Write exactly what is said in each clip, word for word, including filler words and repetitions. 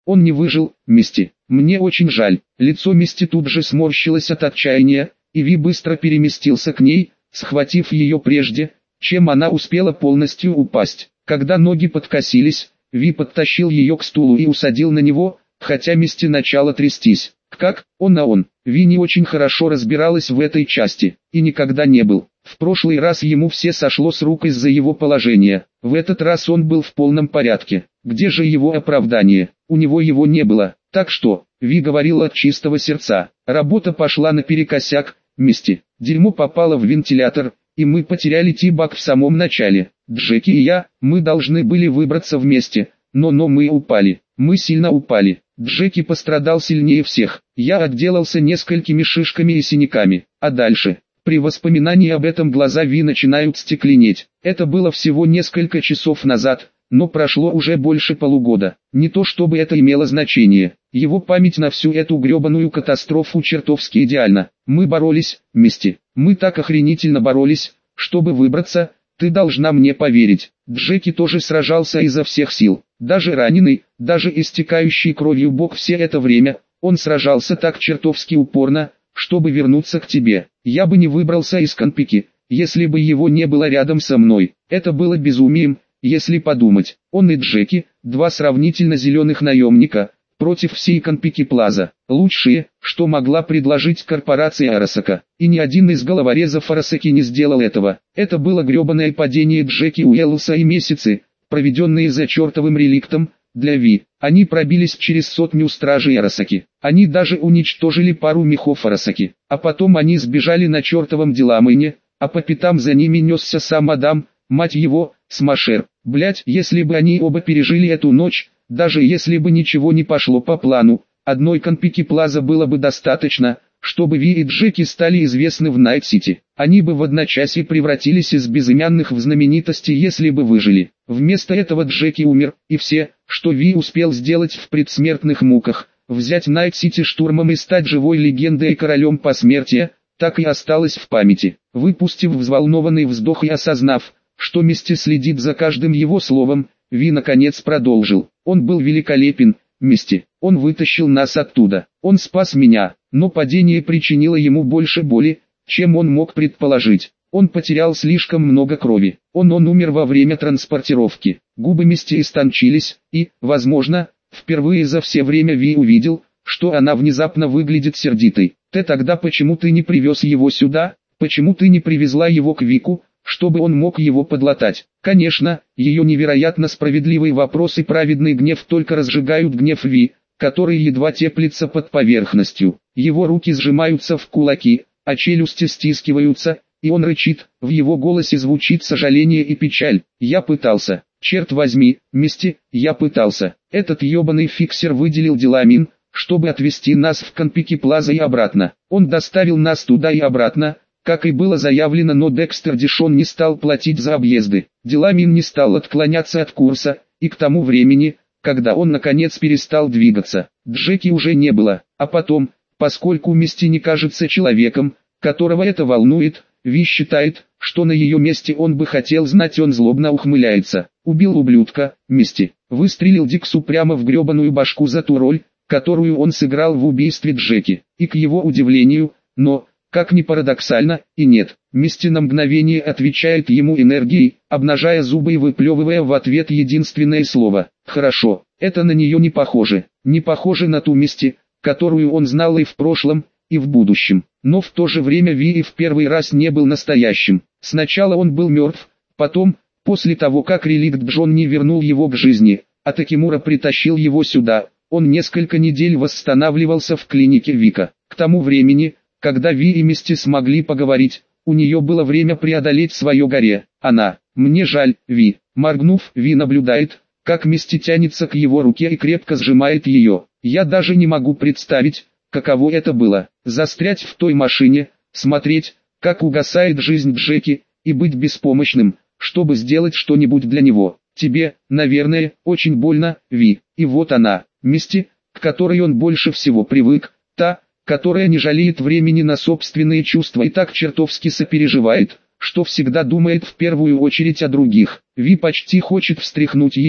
Он не выжил, Мисти. Мне очень жаль. Лицо Мисти тут же сморщилось от отчаяния, и Ви быстро переместился к ней, схватив ее прежде, чем она успела полностью упасть. Когда ноги подкосились, Ви подтащил ее к стулу и усадил на него, хотя Мисти начала трястись. Как, он а он, Ви не очень хорошо разбиралась в этой части, и никогда не был. В прошлый раз ему все сошло с рук из-за его положения, в этот раз он был в полном порядке. Где же его оправдание? У него его не было, так что, Ви говорила от чистого сердца. Работа пошла наперекосяк, Мисти. Дерьмо попало в вентилятор, и мы потеряли Ти-Баг в самом начале. Джеки и я, мы должны были выбраться вместе, но но мы упали, мы сильно упали. Джеки пострадал сильнее всех, я отделался несколькими шишками и синяками, а дальше... При воспоминании об этом глаза Ви начинают стекленеть. Это было всего несколько часов назад, но прошло уже больше полугода. Не то чтобы это имело значение. Его память на всю эту гребаную катастрофу чертовски идеальна. Мы боролись, Мисти. Мы так охренительно боролись, чтобы выбраться. Ты должна мне поверить. Джеки тоже сражался изо всех сил. Даже раненый, даже истекающий кровью бок все это время, он сражался так чертовски упорно, чтобы вернуться к тебе. Я бы не выбрался из Конпики, если бы его не было рядом со мной. Это было безумием, если подумать. Он и Джеки, два сравнительно зеленых наемника, против всей Конпики Плаза. Лучшие, что могла предложить корпорация Арасака. И ни один из головорезов Арасаки не сделал этого. Это было гребаное падение Джеки Уэллса и месяцы, проведенные за чертовым реликтом, для Ви. Они пробились через сотню стражей Арасаки. Они даже уничтожили пару мехов Арасаки. А потом они сбежали на чертовом Деламэне, а по пятам за ними несся сам Адам, мать его, Смашер. Блять, если бы они оба пережили эту ночь, даже если бы ничего не пошло по плану, одной Конпики Плаза было бы достаточно, чтобы Ви и Джеки стали известны в Найт-Сити. Они бы в одночасье превратились из безымянных в знаменитости, если бы выжили. Вместо этого Джеки умер, и все, что Ви успел сделать в предсмертных муках, взять Найт-Сити штурмом и стать живой легендой и королем посмертия, так и осталось в памяти. Выпустив взволнованный вздох и осознав, что Мисти следит за каждым его словом, Ви наконец продолжил. Он был великолепен, Мисти. Он вытащил нас оттуда. Он спас меня, но падение причинило ему больше боли, чем он мог предположить. Он потерял слишком много крови. Он он умер во время транспортировки. Губы Мисти истончились, и, возможно, впервые за все время Ви увидел, что она внезапно выглядит сердитой. Ты тогда почему ты не привез его сюда? Почему ты не привезла его к Вику, чтобы он мог его подлатать? Конечно, ее невероятно справедливый вопрос и праведный гнев только разжигают гнев Ви, который едва теплится под поверхностью. Его руки сжимаются в кулаки, а челюсти стискиваются, и он рычит, в его голосе звучит сожаление и печаль. Я пытался, черт возьми, Мисти, я пытался. Этот ебаный фиксер выделил Деламин, чтобы отвезти нас в Конпики Плаза и обратно. Он доставил нас туда и обратно, как и было заявлено, но Декстер Дишон не стал платить за объезды. Деламин не стал отклоняться от курса, и к тому времени, когда он наконец перестал двигаться, Джеки уже не было. А потом, поскольку Мисти не кажется человеком, которого это волнует, Ви считает, что на ее месте он бы хотел знать, он злобно ухмыляется. Убил ублюдка, Мисти. Выстрелил Диксу прямо в гребаную башку за ту роль, которую он сыграл в убийстве Джеки. И к его удивлению, но, как ни парадоксально, и нет, Мисти на мгновение отвечает ему энергией, обнажая зубы и выплевывая в ответ единственное слово. Хорошо, это на нее не похоже. Не похоже на ту Мисти, которую он знал и в прошлом, и в будущем. Но в то же время Ви и в первый раз не был настоящим. Сначала он был мертв, потом, после того как реликт Джон не вернул его к жизни, а Такимура притащил его сюда, он несколько недель восстанавливался в клинике Вика. К тому времени, когда Ви и Мисти смогли поговорить, у нее было время преодолеть свое горе. Она, мне жаль, Ви. Моргнув, Ви наблюдает, как Мисти тянется к его руке и крепко сжимает ее. Я даже не могу представить, каково это было, застрять в той машине, смотреть, как угасает жизнь Джеки, и быть беспомощным, чтобы сделать что-нибудь для него. Тебе, наверное, очень больно, Ви. И вот она, Мисти, к которой он больше всего привык, та, которая не жалеет времени на собственные чувства и так чертовски сопереживает, что всегда думает в первую очередь о других. Ви почти хочет встряхнуть ее,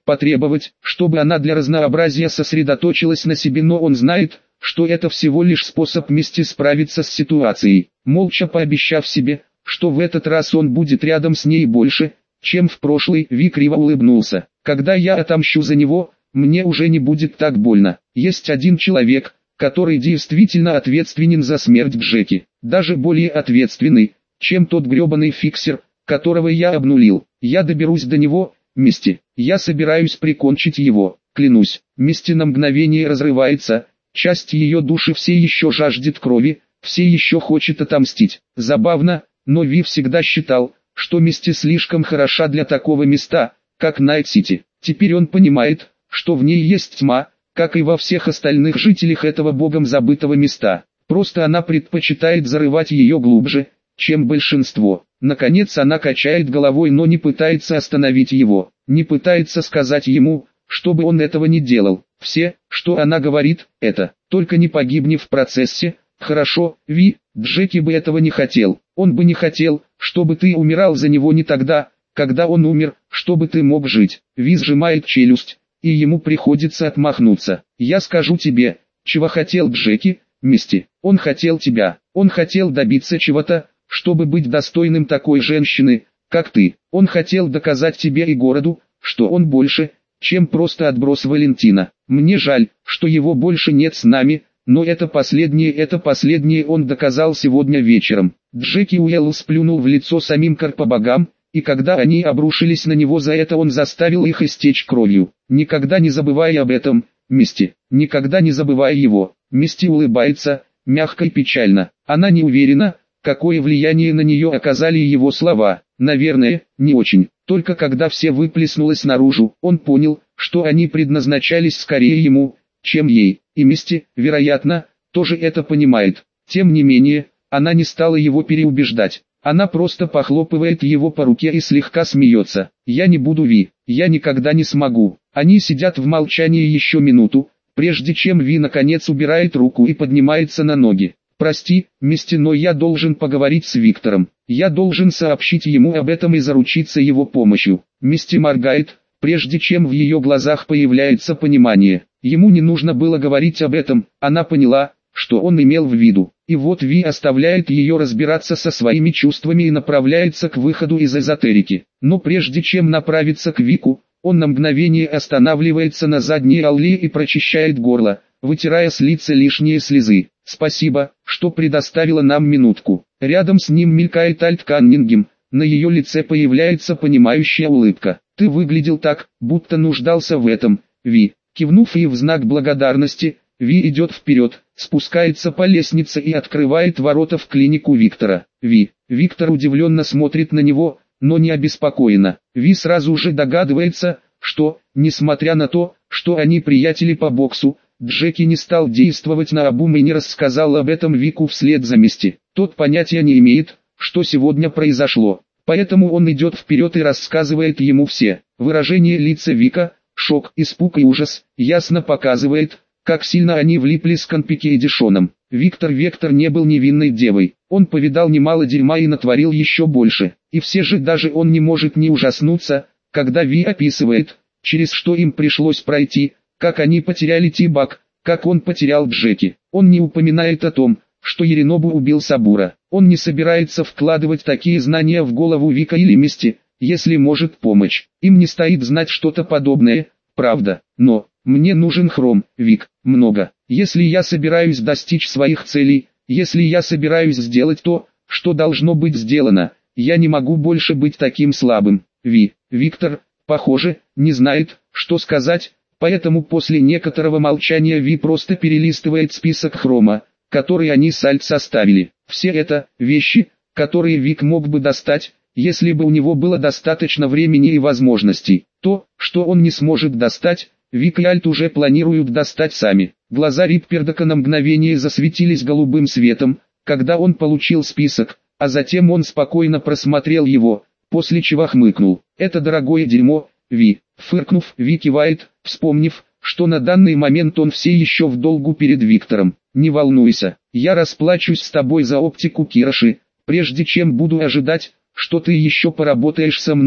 потребовать, чтобы она для разнообразия сосредоточилась на себе, но он знает, что это всего лишь способ мести справиться с ситуацией. Молча пообещав себе, что в этот раз он будет рядом с ней больше, чем в прошлый, Ви криво улыбнулся. Когда я отомщу за него, мне уже не будет так больно. Есть один человек, который действительно ответственен за смерть Джеки, даже более ответственный, чем тот гребаный фиксер, которого я обнулил. Я доберусь до него, Мисти. Я собираюсь прикончить его, клянусь. Мисти на мгновение разрывается, часть ее души все еще жаждет крови, все еще хочет отомстить. Забавно, но Ви всегда считал, что Мисти слишком хороша для такого места, как Найт-Сити. Теперь он понимает, что в ней есть тьма, как и во всех остальных жителях этого богом забытого места. Просто она предпочитает зарывать ее глубже, чем большинство. Наконец она качает головой, но не пытается остановить его, не пытается сказать ему, чтобы он этого не делал. Все, что она говорит, это: только не погибни в процессе. Хорошо, Ви, Джеки бы этого не хотел. Он бы не хотел, чтобы ты умирал за него не тогда, когда он умер, чтобы ты мог жить. Ви сжимает челюсть, и ему приходится отмахнуться. Я скажу тебе, чего хотел Джеки, Мисти. Он хотел тебя. Он хотел добиться чего-то, чтобы быть достойным такой женщины, как ты. Он хотел доказать тебе и городу, что он больше, чем просто отброс Валентина. Мне жаль, что его больше нет с нами, но это последнее, это последнее он доказал сегодня вечером. Джеки Уэллс плюнул в лицо самим карпобогам, и когда они обрушились на него за это, он заставил их истечь кровью. Никогда не забывай об этом, Мисти, никогда не забывай его. Мисти улыбается, мягко и печально. Она не уверена, какое влияние на нее оказали его слова. Наверное, не очень. Только когда все выплеснулось наружу, он понял, что они предназначались скорее ему, чем ей. И Мисти, вероятно, тоже это понимает. Тем не менее, она не стала его переубеждать. Она просто похлопывает его по руке и слегка смеется. «Я не буду, Ви, я никогда не смогу». Они сидят в молчании еще минуту, прежде чем Ви наконец убирает руку и поднимается на ноги. «Прости, Мисти, но я должен поговорить с Виктором. Я должен сообщить ему об этом и заручиться его помощью». Мисти моргает, прежде чем в ее глазах появляется понимание. Ему не нужно было говорить об этом, она поняла, что он имел в виду. И вот Ви оставляет ее разбираться со своими чувствами и направляется к выходу из эзотерики. Но прежде чем направиться к Вику, он на мгновение останавливается на задней аллее и прочищает горло, вытирая с лица лишние слезы. «Спасибо, что предоставила нам минутку». Рядом с ним мелькает Альт Каннингем, на ее лице появляется понимающая улыбка. «Ты выглядел так, будто нуждался в этом, Ви». Кивнув ей в знак благодарности, Ви идет вперед, спускается по лестнице и открывает ворота в клинику Виктора. Ви. Виктор удивленно смотрит на него, но не обеспокоенно. Ви сразу же догадывается, что, несмотря на то, что они приятели по боксу, Джеки не стал действовать наобум и не рассказал об этом Вику вслед за Мисти. Тот понятия не имеет, что сегодня произошло. Поэтому он идет вперед и рассказывает ему все. Выражение лица Вика, шок, испуг и ужас, ясно показывает, как сильно они влипли с Конпики и Дишоном. Виктор Вектор не был невинной девой. Он повидал немало дерьма и натворил еще больше. И все же даже он не может не ужаснуться, когда Ви описывает, через что им пришлось пройти, как они потеряли Ти-Баг, как он потерял Джеки. Он не упоминает о том, что Еринобу убил Сабура. Он не собирается вкладывать такие знания в голову Вика или Мисти, если может помочь. Им не стоит знать что-то подобное, правда. Но, мне нужен Хром, Вик, много. Если я собираюсь достичь своих целей, если я собираюсь сделать то, что должно быть сделано, я не могу больше быть таким слабым. Ви. Виктор, похоже, не знает, что сказать, поэтому после некоторого молчания Ви просто перелистывает список Хрома, который они с Альт составили. Все это вещи, которые Вик мог бы достать, если бы у него было достаточно времени и возможностей. То, что он не сможет достать, Вик и Альт уже планируют достать сами. Глаза Риппердока на мгновение засветились голубым светом, когда он получил список, а затем он спокойно просмотрел его, после чего хмыкнул. «Это дорогое дерьмо, Ви». Фыркнув, Ви кивает, вспомнив, что на данный момент он все еще в долгу перед Виктором. «Не волнуйся, я расплачусь с тобой за оптику Кироши, прежде чем буду ожидать, что ты еще поработаешь со мной,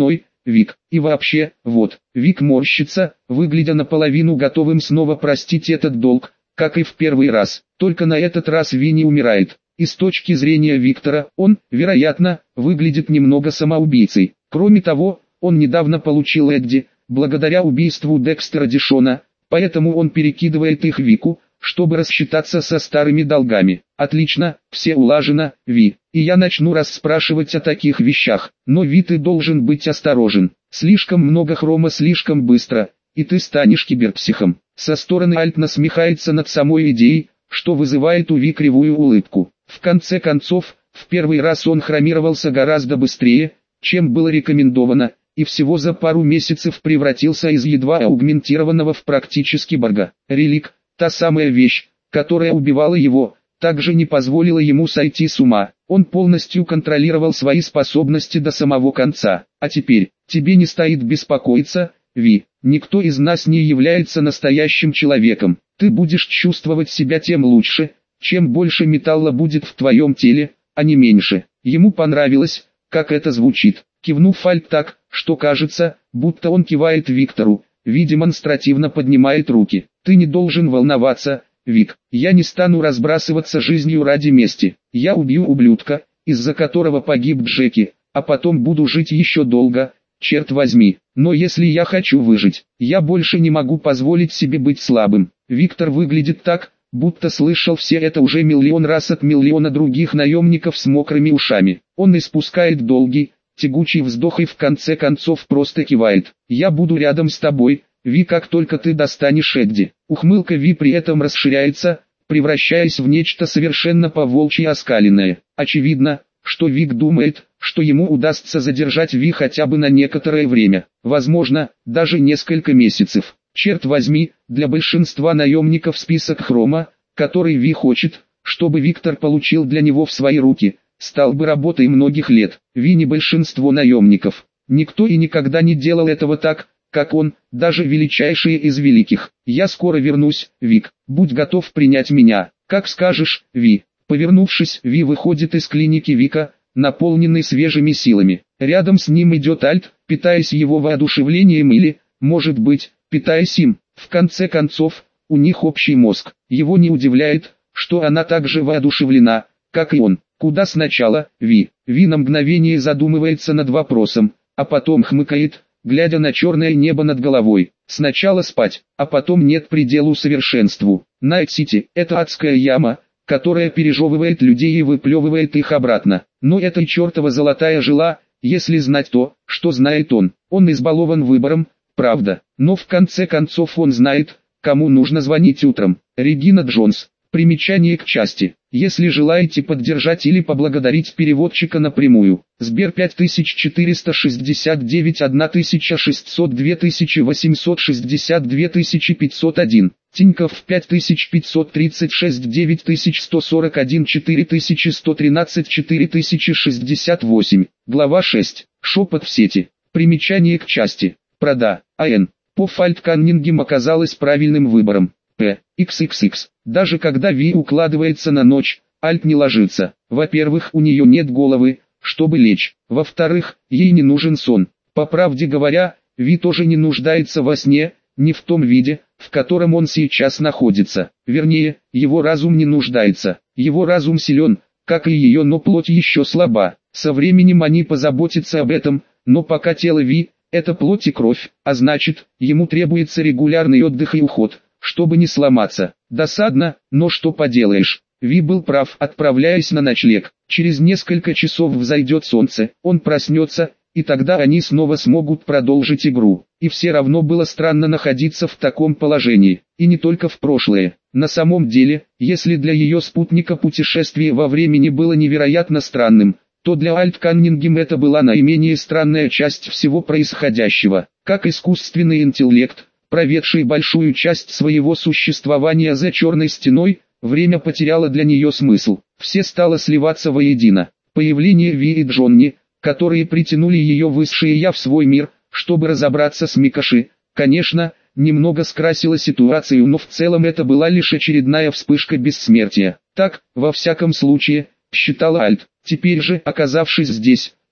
Вик. И вообще, вот, Вик морщится, выглядя наполовину готовым снова простить этот долг, как и в первый раз. Только на этот раз Ви не умирает. И с точки зрения Виктора, он, вероятно, выглядит немного самоубийцей. Кроме того, он недавно получил Эдди, благодаря убийству Декстера Дишона, поэтому он перекидывает их Вику, чтобы рассчитаться со старыми долгами. Отлично, все улажено, Ви, и я начну расспрашивать о таких вещах. Но Ви, ты должен быть осторожен. Слишком много хрома слишком быстро, и ты станешь киберпсихом. Со стороны Альт насмехается над самой идеей, что вызывает у Ви кривую улыбку. В конце концов, в первый раз он хромировался гораздо быстрее, чем было рекомендовано, и всего за пару месяцев превратился из едва аугментированного в практически борга. Релик, та самая вещь, которая убивала его, также не позволила ему сойти с ума. Он полностью контролировал свои способности до самого конца. А теперь, тебе не стоит беспокоиться, Ви, никто из нас не является настоящим человеком. Ты будешь чувствовать себя тем лучше, чем больше металла будет в твоем теле, а не меньше. Ему понравилось, как это звучит. Кивнув Альт так, что кажется, будто он кивает Виктору, Ви демонстративно поднимает руки. Ты не должен волноваться, Вик. Я не стану разбрасываться жизнью ради мести. Я убью ублюдка, из-за которого погиб Джеки, а потом буду жить еще долго, черт возьми. Но если я хочу выжить, я больше не могу позволить себе быть слабым. Виктор выглядит так, будто слышал все это уже миллион раз от миллиона других наемников с мокрыми ушами. Он испускает долгий, тягучий вздох и в конце концов просто кивает. «Я буду рядом с тобой, Ви, как только ты достанешь Эдди». Ухмылка Ви при этом расширяется, превращаясь в нечто совершенно по-волчьи оскаленное. Очевидно, что Вик думает, что ему удастся задержать Ви хотя бы на некоторое время, возможно, даже несколько месяцев. Черт возьми, для большинства наемников список хрома, который Ви хочет, чтобы Виктор получил для него в свои руки, стал бы работой многих лет. Ви не большинство наемников. Никто и никогда не делал этого так, как он, даже величайшие из великих. Я скоро вернусь, Вик, будь готов принять меня. Как скажешь, Ви. Повернувшись, Ви выходит из клиники Вика, наполненный свежими силами. Рядом с ним идет Альт, питаясь его воодушевлением или, может быть, питаясь им. В конце концов, у них общий мозг. Его не удивляет, что она так же воодушевлена, как и он. Куда сначала, Ви? Ви на мгновение задумывается над вопросом, а потом хмыкает, глядя на черное небо над головой. Сначала спать, а потом нет пределу совершенству. Найт-Сити – это адская яма, которая пережевывает людей и выплевывает их обратно. Но это и чертова золотая жила, если знать то, что знает он. Он избалован выбором, правда, но в конце концов он знает, кому нужно звонить утром. Регина Джонс. Примечание к части. Если желаете поддержать или поблагодарить переводчика напрямую. Сбер пять тысяч четыреста шестьдесят девять тысяча шестьсот два тысячи восемьсот шестьдесят два тысячи пятьсот один. Тинькофф пять тысяч пятьсот тридцать шесть девять тысяч сто сорок один четыре тысячи сто тринадцать четыре тысячи шестьдесят восемь. Глава шесть. Шепот в сети. Примечание к части. Прода. АН. По Альт Каннингем оказалось правильным выбором. П. икс икс икс. Даже когда Ви укладывается на ночь, Альт не ложится. Во-первых, у нее нет головы, чтобы лечь. Во-вторых, ей не нужен сон. По правде говоря, Ви тоже не нуждается во сне, не в том виде, в котором он сейчас находится. Вернее, его разум не нуждается. Его разум силен, как и ее, но плоть еще слаба. Со временем они позаботятся об этом, но пока тело Ви – это плоть и кровь, а значит, ему требуется регулярный отдых и уход, чтобы не сломаться. Досадно, но что поделаешь. Ви был прав, отправляясь на ночлег. Через несколько часов взойдет солнце, он проснется, и тогда они снова смогут продолжить игру. И все равно было странно находиться в таком положении. И не только в прошлое. На самом деле, если для ее спутника путешествие во времени было невероятно странным, то для Альт Каннингем это была наименее странная часть всего происходящего. Как искусственный интеллект, проведший большую часть своего существования за черной стеной, время потеряло для нее смысл. Все стало сливаться воедино. Появление Ви и Джонни, которые притянули ее высшее я в свой мир, чтобы разобраться с Микоши, конечно, немного скрасило ситуацию, но в целом это была лишь очередная вспышка бессмертия. Так, во всяком случае, считала Альт. Теперь же, оказавшись здесь,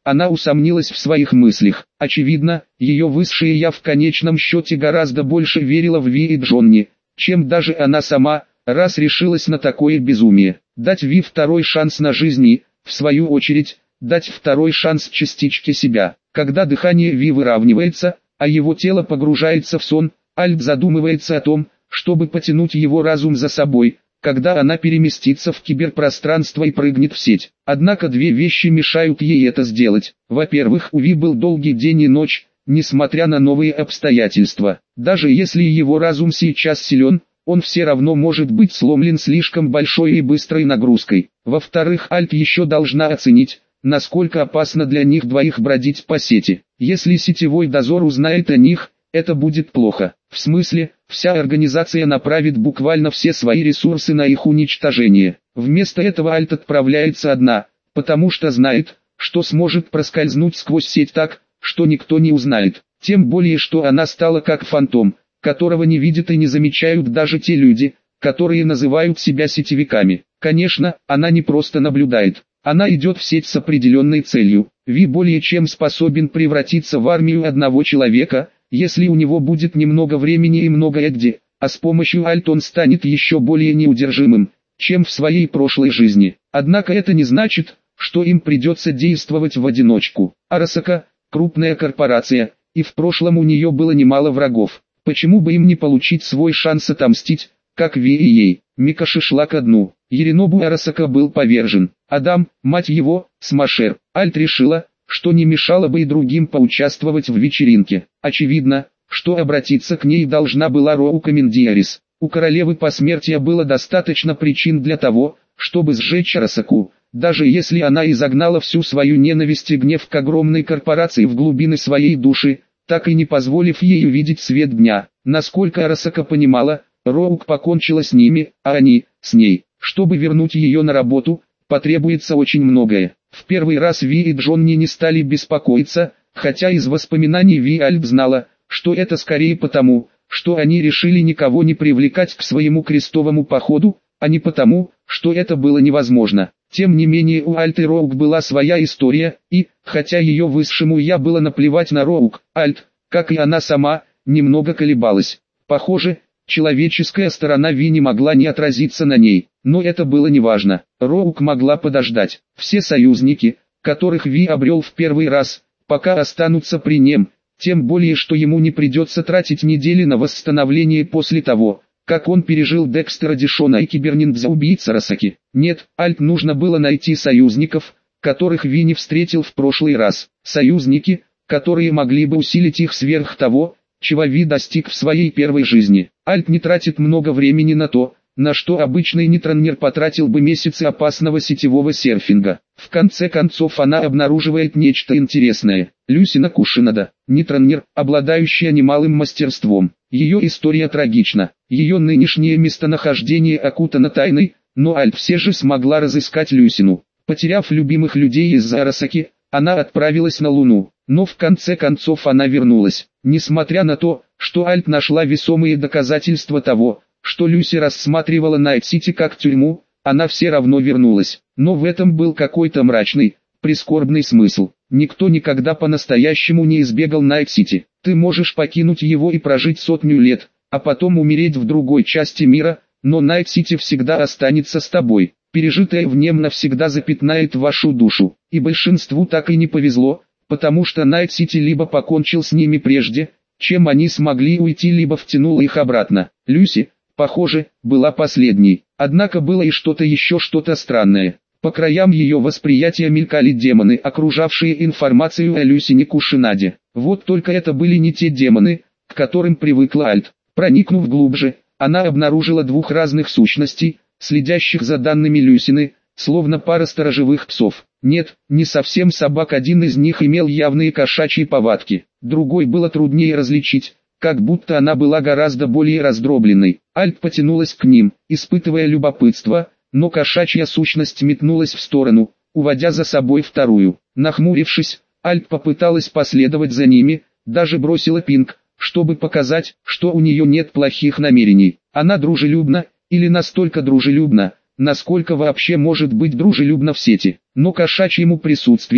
Она усомнилась в своих мыслях. Очевидно, ее высшее я в конечном счете гораздо больше верила в Ви и Джонни, чем даже она сама, раз решилась на такое безумие. Дать Ви второй шанс на жизнь и, в свою очередь, дать второй шанс частичке себя. Когда дыхание Ви выравнивается, а его тело погружается в сон, Альт задумывается о том, чтобы потянуть его разум за собой, когда она переместится в киберпространство и прыгнет в сеть. Однако две вещи мешают ей это сделать. Во-первых, у Ви был долгий день и ночь, несмотря на новые обстоятельства. Даже если его разум сейчас силен, он все равно может быть сломлен слишком большой и быстрой нагрузкой. Во-вторых, Альт еще должна оценить, насколько опасно для них двоих бродить по сети. Если сетевой дозор узнает о них, это будет плохо. В смысле, вся организация направит буквально все свои ресурсы на их уничтожение. Вместо этого Альт отправляется одна, потому что знает, что сможет проскользнуть сквозь сеть так, что никто не узнает. Тем более, что она стала как фантом, которого не видят и не замечают даже те люди, которые называют себя сетевиками. Конечно, она не просто наблюдает. Она идет в сеть с определенной целью. Ви более чем способен превратиться в армию одного человека, если у него будет немного времени и много Эдди, а с помощью Альт он станет еще более неудержимым, чем в своей прошлой жизни. Однако это не значит, что им придется действовать в одиночку. Арасака – крупная корпорация, и в прошлом у нее было немало врагов. Почему бы им не получить свой шанс отомстить, как Ви и ей? Микаши шла ко дну. Яринобу Арасака был повержен. Адам, мать его, Смашер. Альт решила, что не мешало бы и другим поучаствовать в вечеринке. Очевидно, что обратиться к ней должна была Роу Комендиарис. У королевы посмертия было достаточно причин для того, чтобы сжечь Арасаку, даже если она изогнала всю свою ненависть и гнев к огромной корпорации в глубины своей души, так и не позволив ей увидеть свет дня. Насколько Арасака понимала, Роук покончила с ними, а они, с ней. Чтобы вернуть ее на работу, потребуется очень многое. В первый раз Ви и Джонни не стали беспокоиться, хотя из воспоминаний Ви Альт знала, что это скорее потому, что они решили никого не привлекать к своему крестовому походу, а не потому, что это было невозможно. Тем не менее у Альт и Роук была своя история, и, хотя ее высшему я было наплевать на Роук, Альт, как и она сама, немного колебалась. Похоже, человеческая сторона Ви не могла не отразиться на ней, но это было неважно. Роук могла подождать. Все союзники, которых Ви обрел в первый раз, пока останутся при нем, тем более что ему не придется тратить недели на восстановление после того, как он пережил Декстера Дишона и киберниндзя убийца Арасаки. Нет, Альт нужно было найти союзников, которых Ви не встретил в прошлый раз. Союзники, которые могли бы усилить их сверх того, чего Ви достиг в своей первой жизни. Альт не тратит много времени на то, на что обычный нейтронер потратил бы месяцы опасного сетевого серфинга. В конце концов она обнаруживает нечто интересное. Люсина Кушинада, нейтронер, обладающая немалым мастерством. Ее история трагична. Ее нынешнее местонахождение окутано тайной, но Альт все же смогла разыскать Люсину. Потеряв любимых людей из-за Арасаки, она отправилась на Луну. Но в конце концов она вернулась. Несмотря на то, что Альт нашла весомые доказательства того, что Люси рассматривала Найт-Сити как тюрьму, она все равно вернулась. Но в этом был какой-то мрачный, прискорбный смысл. Никто никогда по-настоящему не избегал Найт-Сити. Ты можешь покинуть его и прожить сотню лет, а потом умереть в другой части мира, но Найт-Сити всегда останется с тобой. Пережитое в нем навсегда запятнает вашу душу. И большинству так и не повезло, потому что Найт-Сити либо покончил с ними прежде, чем они смогли уйти, либо втянул их обратно. Люси, похоже, была последней. Однако было и что-то еще, что-то странное. По краям ее восприятия мелькали демоны, окружавшие информацию о Люсине Кушинаде. Вот только это были не те демоны, к которым привыкла Альт. Проникнув глубже, она обнаружила двух разных сущностей, следящих за данными Люсины, словно пара сторожевых псов. Нет, не совсем собак, один из них имел явные кошачьи повадки, другой было труднее различить, как будто она была гораздо более раздробленной. Альт потянулась к ним, испытывая любопытство, но кошачья сущность метнулась в сторону, уводя за собой вторую. Нахмурившись, Альт попыталась последовать за ними, даже бросила пинг, чтобы показать, что у нее нет плохих намерений. Она дружелюбна, или настолько дружелюбна, насколько вообще может быть дружелюбна в сети. Но кошачьему присутствию,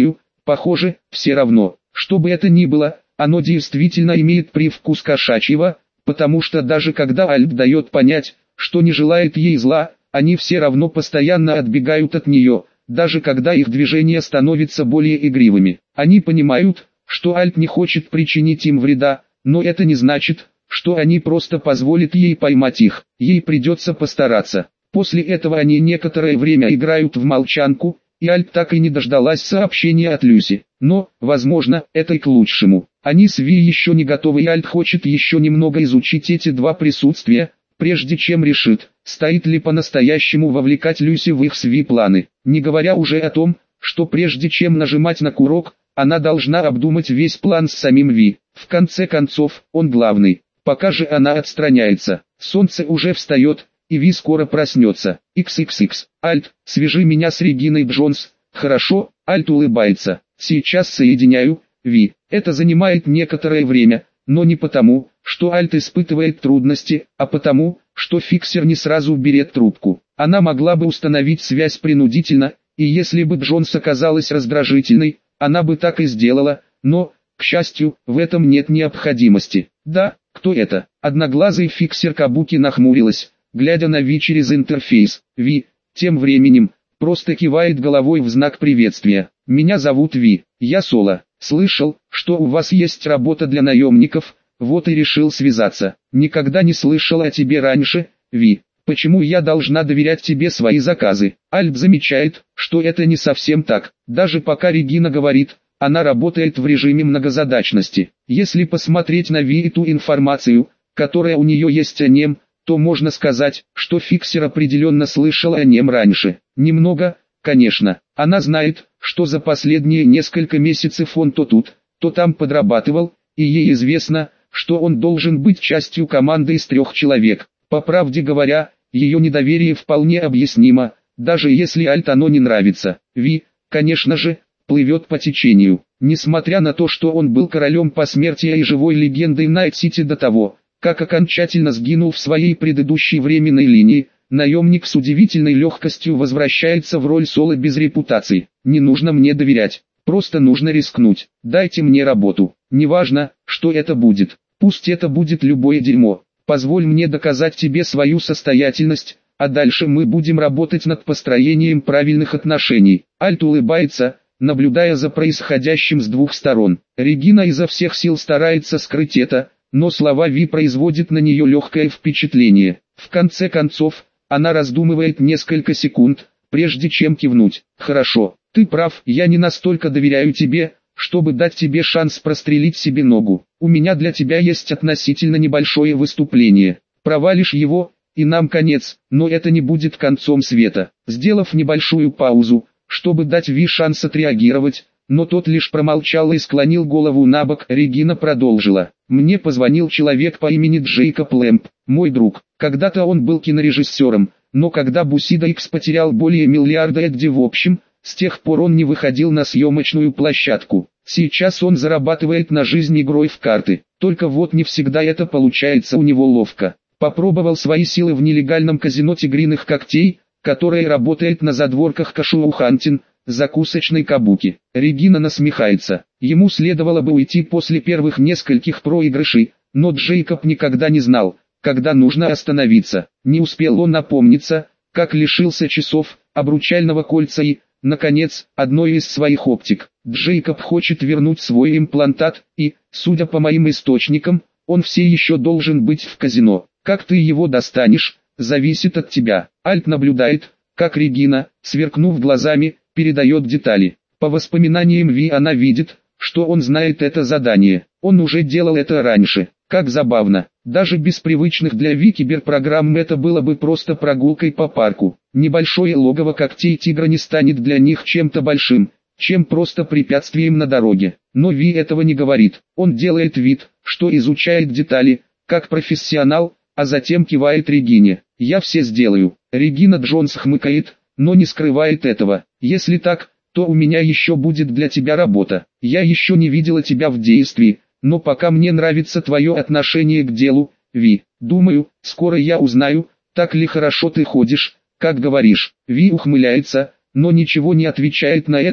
Похоже, все равно, что бы это ни было, оно действительно имеет привкус кошачьего, потому что даже когда Альт дает понять, что не желает ей зла, они все равно постоянно отбегают от нее, даже когда их движения становятся более игривыми. Они понимают, что Альт не хочет причинить им вреда, но это не значит, что они просто позволят ей поймать их. Ей придется постараться. После этого они некоторое время играют в молчанку, и Альт так и не дождалась сообщения от Люси. Но, возможно, это и к лучшему. Они с Ви еще не готовы, и Альт хочет еще немного изучить эти два присутствия, прежде чем решит, стоит ли по-настоящему вовлекать Люси в их с Ви планы. Не говоря уже о том, что прежде чем нажимать на курок, она должна обдумать весь план с самим Ви. В конце концов, он главный. Пока же она отстраняется. Солнце уже встает, и Ви скоро проснется. икс икс икс. Альт, свяжи меня с Региной Джонс. Хорошо, Альт улыбается. Сейчас соединяю, Ви. Это занимает некоторое время, но не потому, что Альт испытывает трудности, а потому, что фиксер не сразу берет трубку. Она могла бы установить связь принудительно, и если бы Джонс оказалась раздражительной, она бы так и сделала, но, к счастью, в этом нет необходимости. Да, кто это? Одноглазый фиксер Кабуки нахмурилась, глядя на Ви через интерфейс. Ви, тем временем, просто кивает головой в знак приветствия. Меня зовут Ви, я Соло. Слышал, что у вас есть работа для наемников, вот и решил связаться. Никогда не слышал о тебе раньше, Ви. Почему я должна доверять тебе свои заказы? Альт замечает, что это не совсем так. Даже пока Регина говорит, она работает в режиме многозадачности. Если посмотреть на Ви и ту информацию, которая у нее есть о нем, то можно сказать, что фиксер определенно слышал о нем раньше. Немного, конечно. Она знает, что за последние несколько месяцев он то тут, то там подрабатывал, и ей известно, что он должен быть частью команды из трех человек. По правде говоря, ее недоверие вполне объяснимо, даже если Альт оно не нравится. Ви, конечно же, плывет по течению. Несмотря на то, что он был королем посмертия и живой легендой Найт-Сити до того, как окончательно сгинул в своей предыдущей временной линии, наемник с удивительной легкостью возвращается в роль Соло без репутации. Не нужно мне доверять, просто нужно рискнуть. Дайте мне работу, неважно, что это будет. Пусть это будет любое дерьмо. Позволь мне доказать тебе свою состоятельность, а дальше мы будем работать над построением правильных отношений. Альт улыбается, наблюдая за происходящим с двух сторон. Регина изо всех сил старается скрыть это, но слова Ви производят на нее легкое впечатление. В конце концов, она раздумывает несколько секунд, прежде чем кивнуть. «Хорошо, ты прав, я не настолько доверяю тебе, чтобы дать тебе шанс прострелить себе ногу. У меня для тебя есть относительно небольшое выступление. Провалишь его, и нам конец, но это не будет концом света». Сделав небольшую паузу, чтобы дать Ви шанс отреагировать, но тот лишь промолчал и склонил голову на бок, Регина продолжила. «Мне позвонил человек по имени Джейкоб Лэмп, мой друг. Когда-то он был кинорежиссером, но когда Бусидо Икс потерял более миллиарда где в общем, с тех пор он не выходил на съемочную площадку. Сейчас он зарабатывает на жизнь игрой в карты, только вот не всегда это получается у него ловко. Попробовал свои силы в нелегальном казино Тигриных Когтей, которое работает на задворках Кашуухантин, закусочной Кабуки. Регина насмехается. Ему следовало бы уйти после первых нескольких проигрышей, но Джейкоб никогда не знал, когда нужно остановиться. Не успел он напомниться, как лишился часов, обручального кольца и, наконец, одной из своих оптик. Джейкоб хочет вернуть свой имплантат, и, судя по моим источникам, он все еще должен быть в казино. Как ты его достанешь, зависит от тебя. Альт наблюдает, как Регина, сверкнув глазами, передает детали. По воспоминаниям Ви она видит, что он знает это задание. Он уже делал это раньше. Как забавно. Даже без привычных для Ви киберпрограмм это было бы просто прогулкой по парку. Небольшое логово когтей тигра не станет для них чем-то большим, чем просто препятствием на дороге. Но Ви этого не говорит. Он делает вид, что изучает детали, как профессионал, а затем кивает Регине. «Я все сделаю». Регина Джонс хмыкает, но не скрывает этого. «Если так, то у меня еще будет для тебя работа. Я еще не видела тебя в действии, но пока мне нравится твое отношение к делу, Ви. Думаю, скоро я узнаю, так ли хорошо ты ходишь, как говоришь». Ви ухмыляется, но ничего не отвечает на это,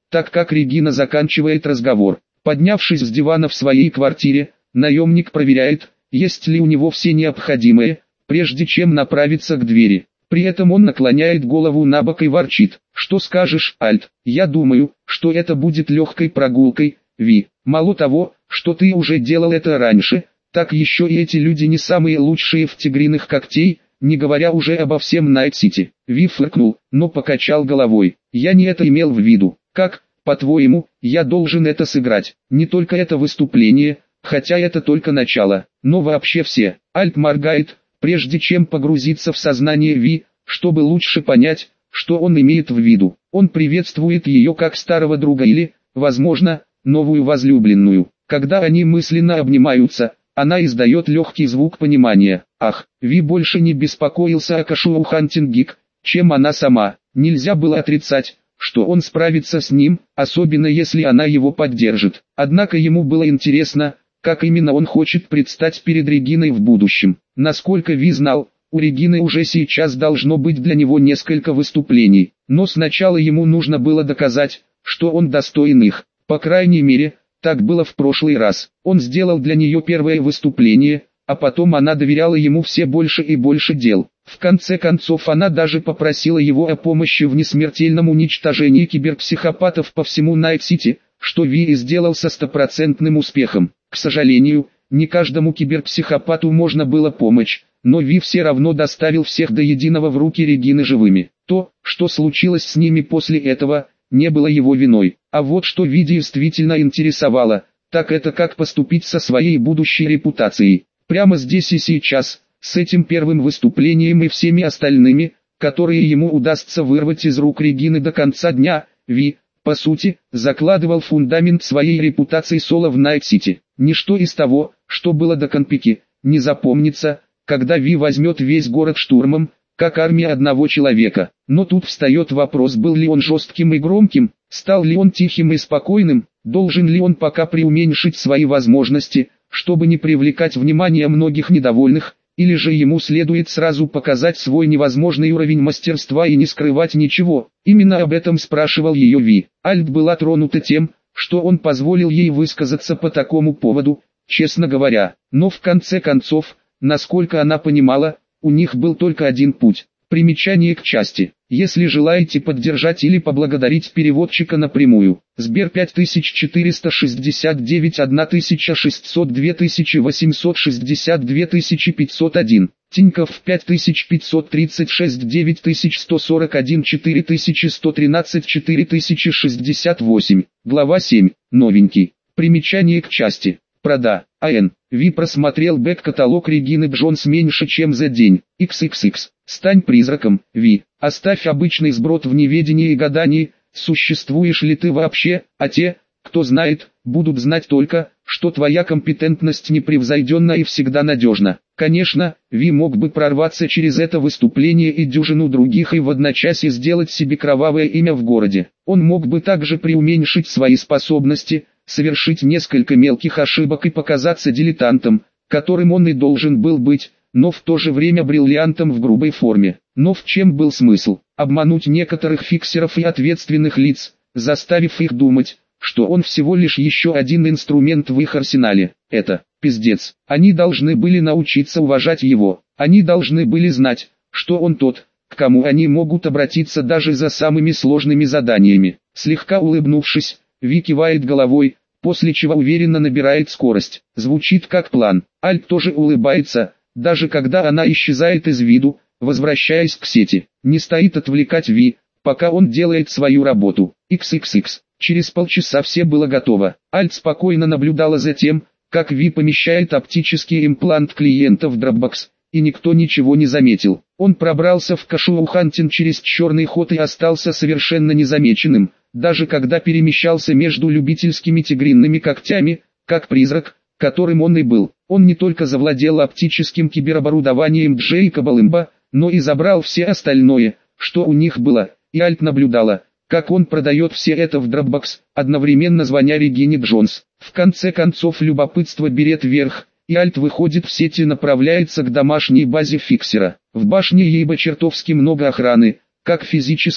так как Регина заканчивает разговор. Поднявшись с дивана в своей квартире, наемник проверяет, есть ли у него все необходимое, прежде чем направиться к двери. При этом он наклоняет голову на бок и ворчит. «Что скажешь, Альт? Я думаю, что это будет легкой прогулкой, Ви. Мало того, что ты уже делал это раньше, так еще и эти люди не самые лучшие в тигриных когтей, не говоря уже обо всем Найт-Сити». Ви фыркнул, но покачал головой. «Я не это имел в виду. Как, по-твоему, я должен это сыграть? Не только это выступление, хотя это только начало, но вообще все». Альт моргает, прежде чем погрузиться в сознание Ви, чтобы лучше понять, что он имеет в виду. Он приветствует ее как старого друга или, возможно, новую возлюбленную. Когда они мысленно обнимаются, она издает легкий звук понимания. Ах, Ви больше не беспокоился о Кашуа Хантингик, чем она сама. Нельзя было отрицать, что он справится с ним, особенно если она его поддержит. Однако ему было интересно, как именно он хочет предстать перед Региной в будущем. Насколько Ви знал, у Регины уже сейчас должно быть для него несколько выступлений, но сначала ему нужно было доказать, что он достоин их. По крайней мере, так было в прошлый раз. Он сделал для нее первое выступление, а потом она доверяла ему все больше и больше дел. В конце концов она даже попросила его о помощи в несмертельном уничтожении киберпсихопатов по всему Найт-Сити, что Ви и сделал со стопроцентным успехом. К сожалению, не каждому киберпсихопату можно было помочь, но Ви все равно доставил всех до единого в руки Регины живыми. То, что случилось с ними после этого, не было его виной. А вот что Ви действительно интересовало, так это как поступить со своей будущей репутацией. Прямо здесь и сейчас, с этим первым выступлением и всеми остальными, которые ему удастся вырвать из рук Регины до конца дня, Ви, по сути, закладывал фундамент своей репутации соло в Найт-Сити. Ничто из того, что было до Конпики, не запомнится, когда Ви возьмет весь город штурмом, как армия одного человека. Но тут встает вопрос, был ли он жестким и громким, стал ли он тихим и спокойным, должен ли он пока преуменьшить свои возможности, чтобы не привлекать внимание многих недовольных, или же ему следует сразу показать свой невозможный уровень мастерства и не скрывать ничего. Именно об этом спрашивал ее Ви. Альт была тронута тем, что он позволил ей высказаться по такому поводу, честно говоря. Но в конце концов, насколько она понимала, у них был только один путь. Примечание к части. Если желаете поддержать или поблагодарить переводчика напрямую. Сбер пять тысяч четыреста шестьдесят девять тысяча шестьсот два тысячи восемьсот шестьдесят два тысячи пятьсот один. Тинькофф пять тысяч пятьсот тридцать шесть девять тысяч сто сорок один четыре тысячи сто тринадцать четыре тысячи шестьдесят восемь. Глава семь. Новенький. Примечание к части. Прода. АН. Ви просмотрел бэк-каталог Регины Джонс меньше чем за день. икс икс икс. Стань призраком, Ви. Оставь обычный сброд в неведении и гадании, существуешь ли ты вообще, а те, кто знает, будут знать только, что твоя компетентность непревзойденна и всегда надежна. Конечно, Ви мог бы прорваться через это выступление и дюжину других и в одночасье сделать себе кровавое имя в городе. Он мог бы также преуменьшить свои способности, совершить несколько мелких ошибок и показаться дилетантом, которым он и должен был быть, но в то же время бриллиантом в грубой форме. Но в чем был смысл? Обмануть некоторых фиксеров и ответственных лиц, заставив их думать, что он всего лишь еще один инструмент в их арсенале. Это пиздец. Они должны были научиться уважать его. Они должны были знать, что он тот, к кому они могут обратиться даже за самыми сложными заданиями. Слегка улыбнувшись, Ви кивает головой, после чего уверенно набирает скорость. Звучит как план. Альт тоже улыбается, даже когда она исчезает из виду, возвращаясь к сети. Не стоит отвлекать Ви, пока он делает свою работу. икс икс икс. Через полчаса все было готово. Альт спокойно наблюдала за тем, как Ви помещает оптический имплант клиента в Dropbox, и никто ничего не заметил. Он пробрался в Кашуа Хантинг через черный ход и остался совершенно незамеченным, даже когда перемещался между любительскими тигринными когтями, как призрак, которым он и был. Он не только завладел оптическим кибероборудованием Джейкоба Лэмбо, но и забрал все остальное, что у них было, и Альт наблюдала, как он продает все это в Dropbox, одновременно звоня Регине Джонс. В конце концов любопытство берет верх, и Альт выходит в сеть и направляется к домашней базе фиксера. В башне Ейба чертовски много охраны, как физической,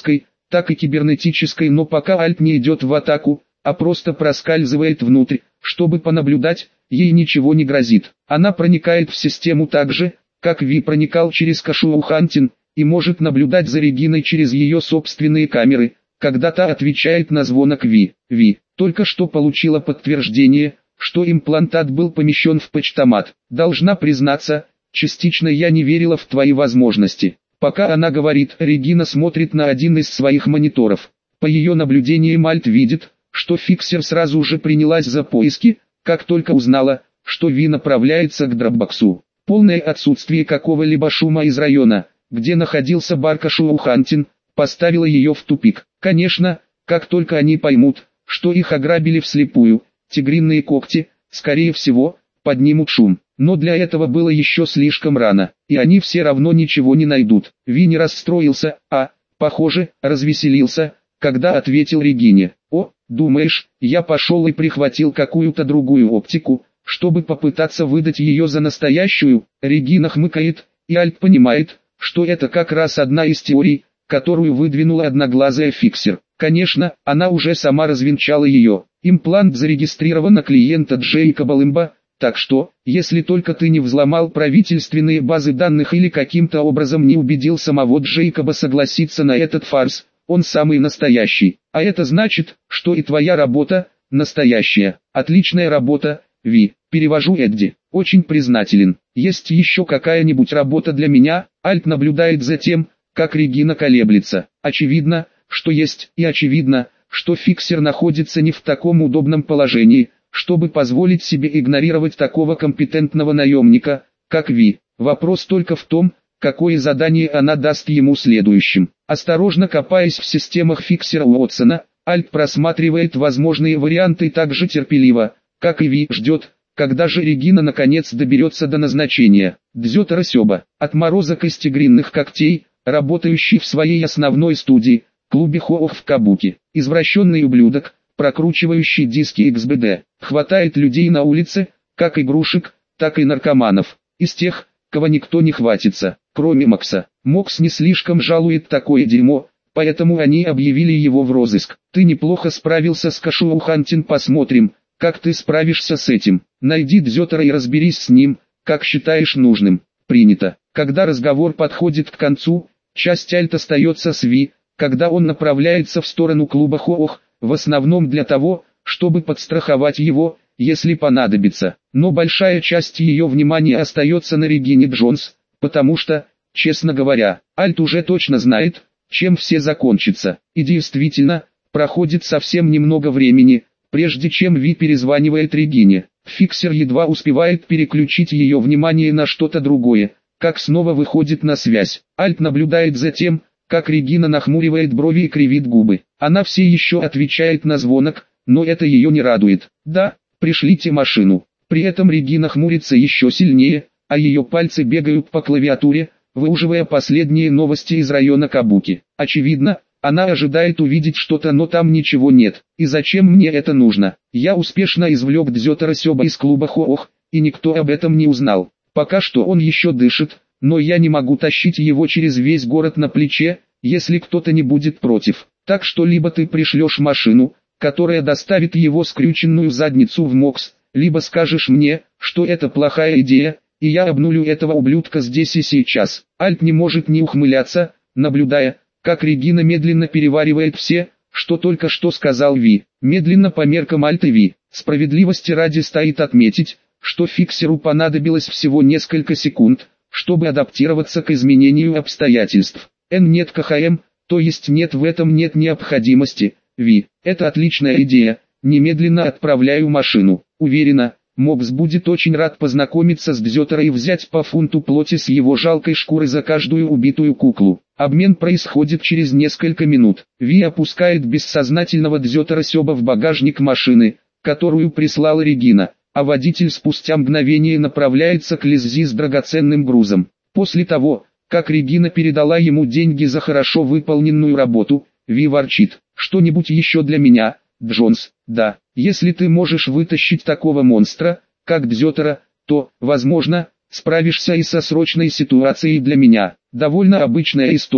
так и кибернетической, но пока Альт не идет в атаку, а просто проскальзывает внутрь, чтобы понаблюдать, ей ничего не грозит. Она проникает в систему так же, как Ви проникал через Кашуау Хантин, и может наблюдать за Региной через ее собственные камеры, когда та отвечает на звонок Ви. Ви только что получила подтверждение, что имплантат был помещен в почтомат. Должна признаться, частично я не верила в твои возможности. Пока она говорит, Регина смотрит на один из своих мониторов. По ее наблюдениям Альт видит, что фиксер сразу же принялась за поиски, как только узнала, что Ви направляется к дропбоксу. Полное отсутствие какого-либо шума из района, где находился бар Кашуау Хантин, поставило ее в тупик. Конечно, как только они поймут, что их ограбили вслепую, тигриные когти, скорее всего, поднимут шум. Но для этого было еще слишком рано, и они все равно ничего не найдут. Ви не расстроился, а, похоже, развеселился, когда ответил Регине: «О, думаешь, я пошел и прихватил какую-то другую оптику, чтобы попытаться выдать ее за настоящую?» Регина хмыкает, и Альт понимает, что это как раз одна из теорий, которую выдвинула одноглазая фиксер. Конечно, она уже сама развенчала ее. Имплант зарегистрирован на клиента Джейкоба Лэмбо, так что, если только ты не взломал правительственные базы данных или каким-то образом не убедил самого Джейкоба согласиться на этот фарс, он самый настоящий. А это значит, что и твоя работа настоящая. Отличная работа, Ви. Перевожу Эдди. Очень признателен. Есть еще какая-нибудь работа для меня? Альт наблюдает за тем, как Регина колеблется. Очевидно, что есть, и очевидно, что фиксер находится не в таком удобном положении, чтобы позволить себе игнорировать такого компетентного наемника, как Ви. Вопрос только в том, какое задание она даст ему следующим. Осторожно копаясь в системах фиксера Уотсона, Альт просматривает возможные варианты так же терпеливо, как и Ви ждет, когда же Регина наконец доберется до назначения. Дзётара Сёба, отморозок из тигринных когтей, работающий в своей основной студии, клубе Хоох в Кабуки, извращенный ублюдок, прокручивающий диски икс би ди, хватает людей на улице, как игрушек, так и наркоманов, из тех, кого никто не хватится, кроме Макса. Мокс не слишком жалует такое дерьмо, поэтому они объявили его в розыск. Ты неплохо справился с Кашуау Хантин, посмотрим, как ты справишься с этим. Найди Дзётара и разберись с ним, как считаешь нужным. Принято. Когда разговор подходит к концу, часть Альт остается с Ви, когда он направляется в сторону клуба Хоох, в основном для того, чтобы подстраховать его, если понадобится. Но большая часть ее внимания остается на Регине Джонс, потому что, честно говоря, Альт уже точно знает, чем все закончится. И действительно, проходит совсем немного времени, прежде чем Ви перезванивает Регине. Фиксер едва успевает переключить ее внимание на что-то другое, как снова выходит на связь. Альт наблюдает за тем, как Регина нахмуривает брови и кривит губы. Она все еще отвечает на звонок, но это ее не радует. «Да, пришлите машину». При этом Регина хмурится еще сильнее, а ее пальцы бегают по клавиатуре, выуживая последние новости из района Кабуки. Очевидно, она ожидает увидеть что-то, но там ничего нет. И зачем мне это нужно? Я успешно извлек Дзётара Сёба из клуба Хоох, и никто об этом не узнал. Пока что он еще дышит, но я не могу тащить его через весь город на плече, если кто-то не будет против. Так что либо ты пришлешь машину, которая доставит его скрюченную задницу в Мокс, либо скажешь мне, что это плохая идея, и я обнулю этого ублюдка здесь и сейчас. Альт не может не ухмыляться, наблюдая, как Регина медленно переваривает все, что только что сказал Ви. Медленно по меркам Альта Ви. Справедливости ради стоит отметить, что фиксеру понадобилось всего несколько секунд, чтобы адаптироваться к изменению обстоятельств. Н нет КХМ, то есть нет в этом нет необходимости. Ви, это отличная идея, немедленно отправляю машину. Уверена, Мокс будет очень рад познакомиться с Дзётара и взять по фунту плоти с его жалкой шкуры за каждую убитую куклу. Обмен происходит через несколько минут. Ви опускает бессознательного Дзётара Сёба в багажник машины, которую прислала Регина, а водитель спустя мгновение направляется к Лиззи с драгоценным грузом. После того, как Регина передала ему деньги за хорошо выполненную работу, Ви ворчит: «Что-нибудь еще для меня, Джонс?» «Да, если ты можешь вытащить такого монстра, как Дзётара, то, возможно, справишься и со срочной ситуацией для меня». Довольно обычная история,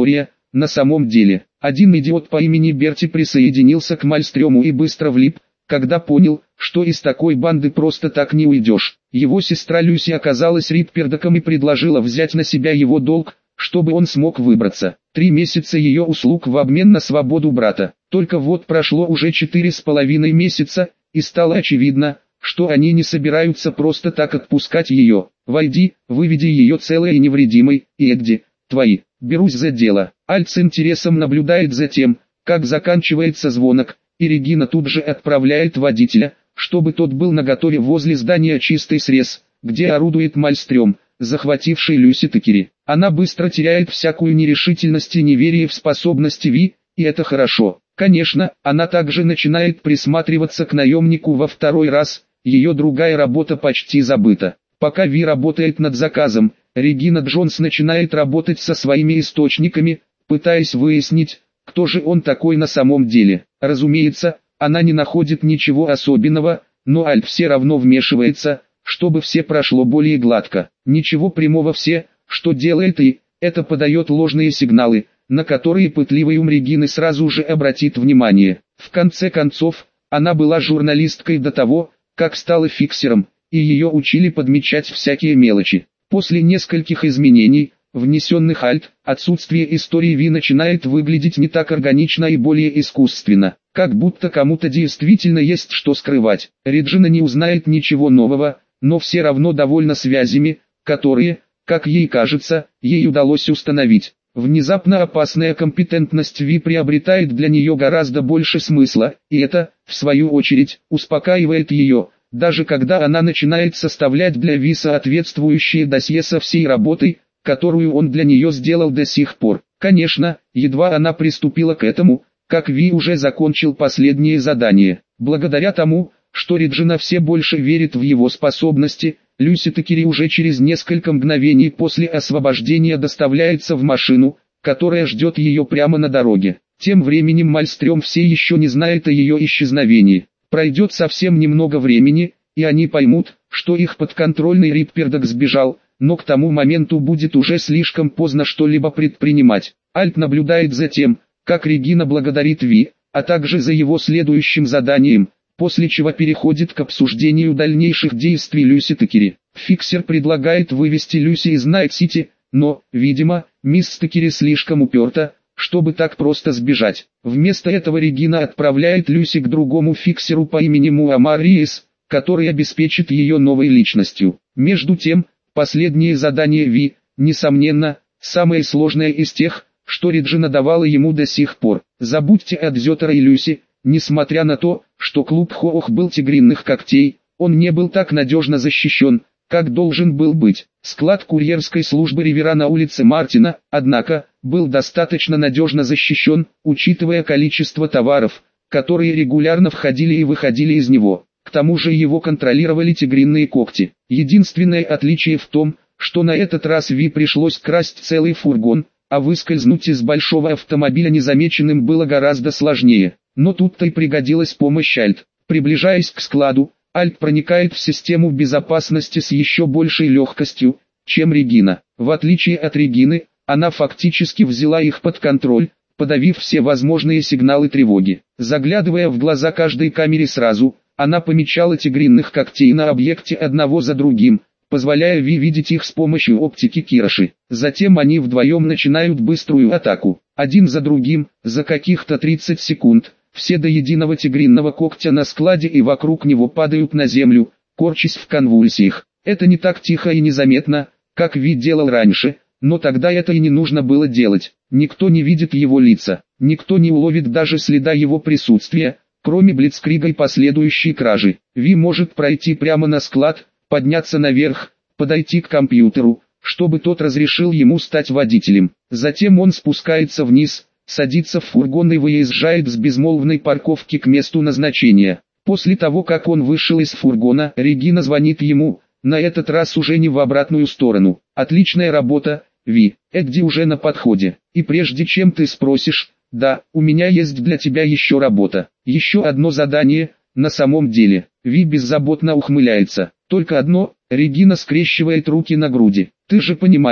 на самом деле. Один идиот по имени Берти присоединился к Мальстрёму и быстро влип, когда понял, что из такой банды просто так не уйдешь. Его сестра Люси оказалась Риппердоком и предложила взять на себя его долг, чтобы он смог выбраться. Три месяца ее услуг в обмен на свободу брата. Только вот прошло уже четыре с половиной месяца, и стало очевидно, что они не собираются просто так отпускать ее. «Войди, выведи ее целой и невредимой, и Эдди, твои, берусь за дело». Альт с интересом наблюдает за тем, как заканчивается звонок, и Регина тут же отправляет водителя, чтобы тот был наготове возле здания «Чистый срез», где орудует Мальстрём, захвативший Люси Текери. Она быстро теряет всякую нерешительность и неверие в способности Ви, и это хорошо. Конечно, она также начинает присматриваться к наемнику во второй раз, ее другая работа почти забыта. Пока Ви работает над заказом, Регина Джонс начинает работать со своими источниками, пытаясь выяснить, кто же он такой на самом деле. Разумеется, она не находит ничего особенного, но Альт все равно вмешивается, чтобы все прошло более гладко. Ничего прямого все, что делает и, это подает ложные сигналы, на которые пытливый ум Регины сразу же обратит внимание. В конце концов, она была журналисткой до того, как стала фиксером, и ее учили подмечать всякие мелочи. После нескольких изменений, внесенных Альт, отсутствие истории Ви начинает выглядеть не так органично и более искусственно, как будто кому-то действительно есть что скрывать. Реджина не узнает ничего нового, но все равно довольна связями, которые, как ей кажется, ей удалось установить. Внезапно опасная компетентность Ви приобретает для нее гораздо больше смысла, и это, в свою очередь, успокаивает ее, даже когда она начинает составлять для Ви соответствующие досье со всей работой, которую он для нее сделал до сих пор. Конечно, едва она приступила к этому, как Ви уже закончил последнее задание. Благодаря тому, что Реджина все больше верит в его способности, Люси Текери уже через несколько мгновений после освобождения доставляется в машину, которая ждет ее прямо на дороге. Тем временем Мальстрём все еще не знает о ее исчезновении. Пройдет совсем немного времени, и они поймут, что их подконтрольный Риппердок сбежал, но к тому моменту будет уже слишком поздно что-либо предпринимать. Альт наблюдает за тем, как Регина благодарит Ви, а также за его следующим заданием, после чего переходит к обсуждению дальнейших действий Люси Текери. Фиксер предлагает вывести Люси из Найт-Сити, но, видимо, мисс Текери слишком уперта, чтобы так просто сбежать. Вместо этого Регина отправляет Люси к другому фиксеру по имени Муаммар Риес, который обеспечит ее новой личностью. Между тем, последнее задание Ви, несомненно, самое сложное из тех, что Реджина давала ему до сих пор. Забудьте о Дзётера и Люси. Несмотря на то, что клуб Хоох был тигриных когтей, он не был так надежно защищен, как должен был быть. Склад курьерской службы Ривера на улице Мартина, однако, был достаточно надежно защищен, учитывая количество товаров, которые регулярно входили и выходили из него. К тому же его контролировали тигриные когти. Единственное отличие в том, что на этот раз Ви пришлось красть целый фургон, а выскользнуть из большого автомобиля незамеченным было гораздо сложнее. Но тут-то и пригодилась помощь Альт. Приближаясь к складу, Альт проникает в систему безопасности с еще большей легкостью, чем Регина. В отличие от Регины, она фактически взяла их под контроль, подавив все возможные сигналы тревоги. Заглядывая в глаза каждой камере сразу, она помечала тигриных когтей на объекте одного за другим, позволяя Ви видеть их с помощью оптики Кироши. Затем они вдвоем начинают быструю атаку. Один за другим, за каких-то тридцать секунд, все до единого тигринного когтя на складе и вокруг него падают на землю, корчась в конвульсиях. Это не так тихо и незаметно, как Ви делал раньше, но тогда это и не нужно было делать. Никто не видит его лица, никто не уловит даже следа его присутствия, кроме блицкрига и последующей кражи. Ви может пройти прямо на склад, подняться наверх, подойти к компьютеру, чтобы тот разрешил ему стать водителем. Затем он спускается вниз, садится в фургон и выезжает с безмолвной парковки к месту назначения. После того, как он вышел из фургона, Регина звонит ему, на этот раз уже не в обратную сторону. «Отличная работа, Ви, Эдди уже на подходе. И прежде чем ты спросишь, да, у меня есть для тебя еще работа. Еще одно задание, на самом деле». Ви беззаботно ухмыляется. «Только одно», Регина скрещивает руки на груди. «Ты же понимаешь,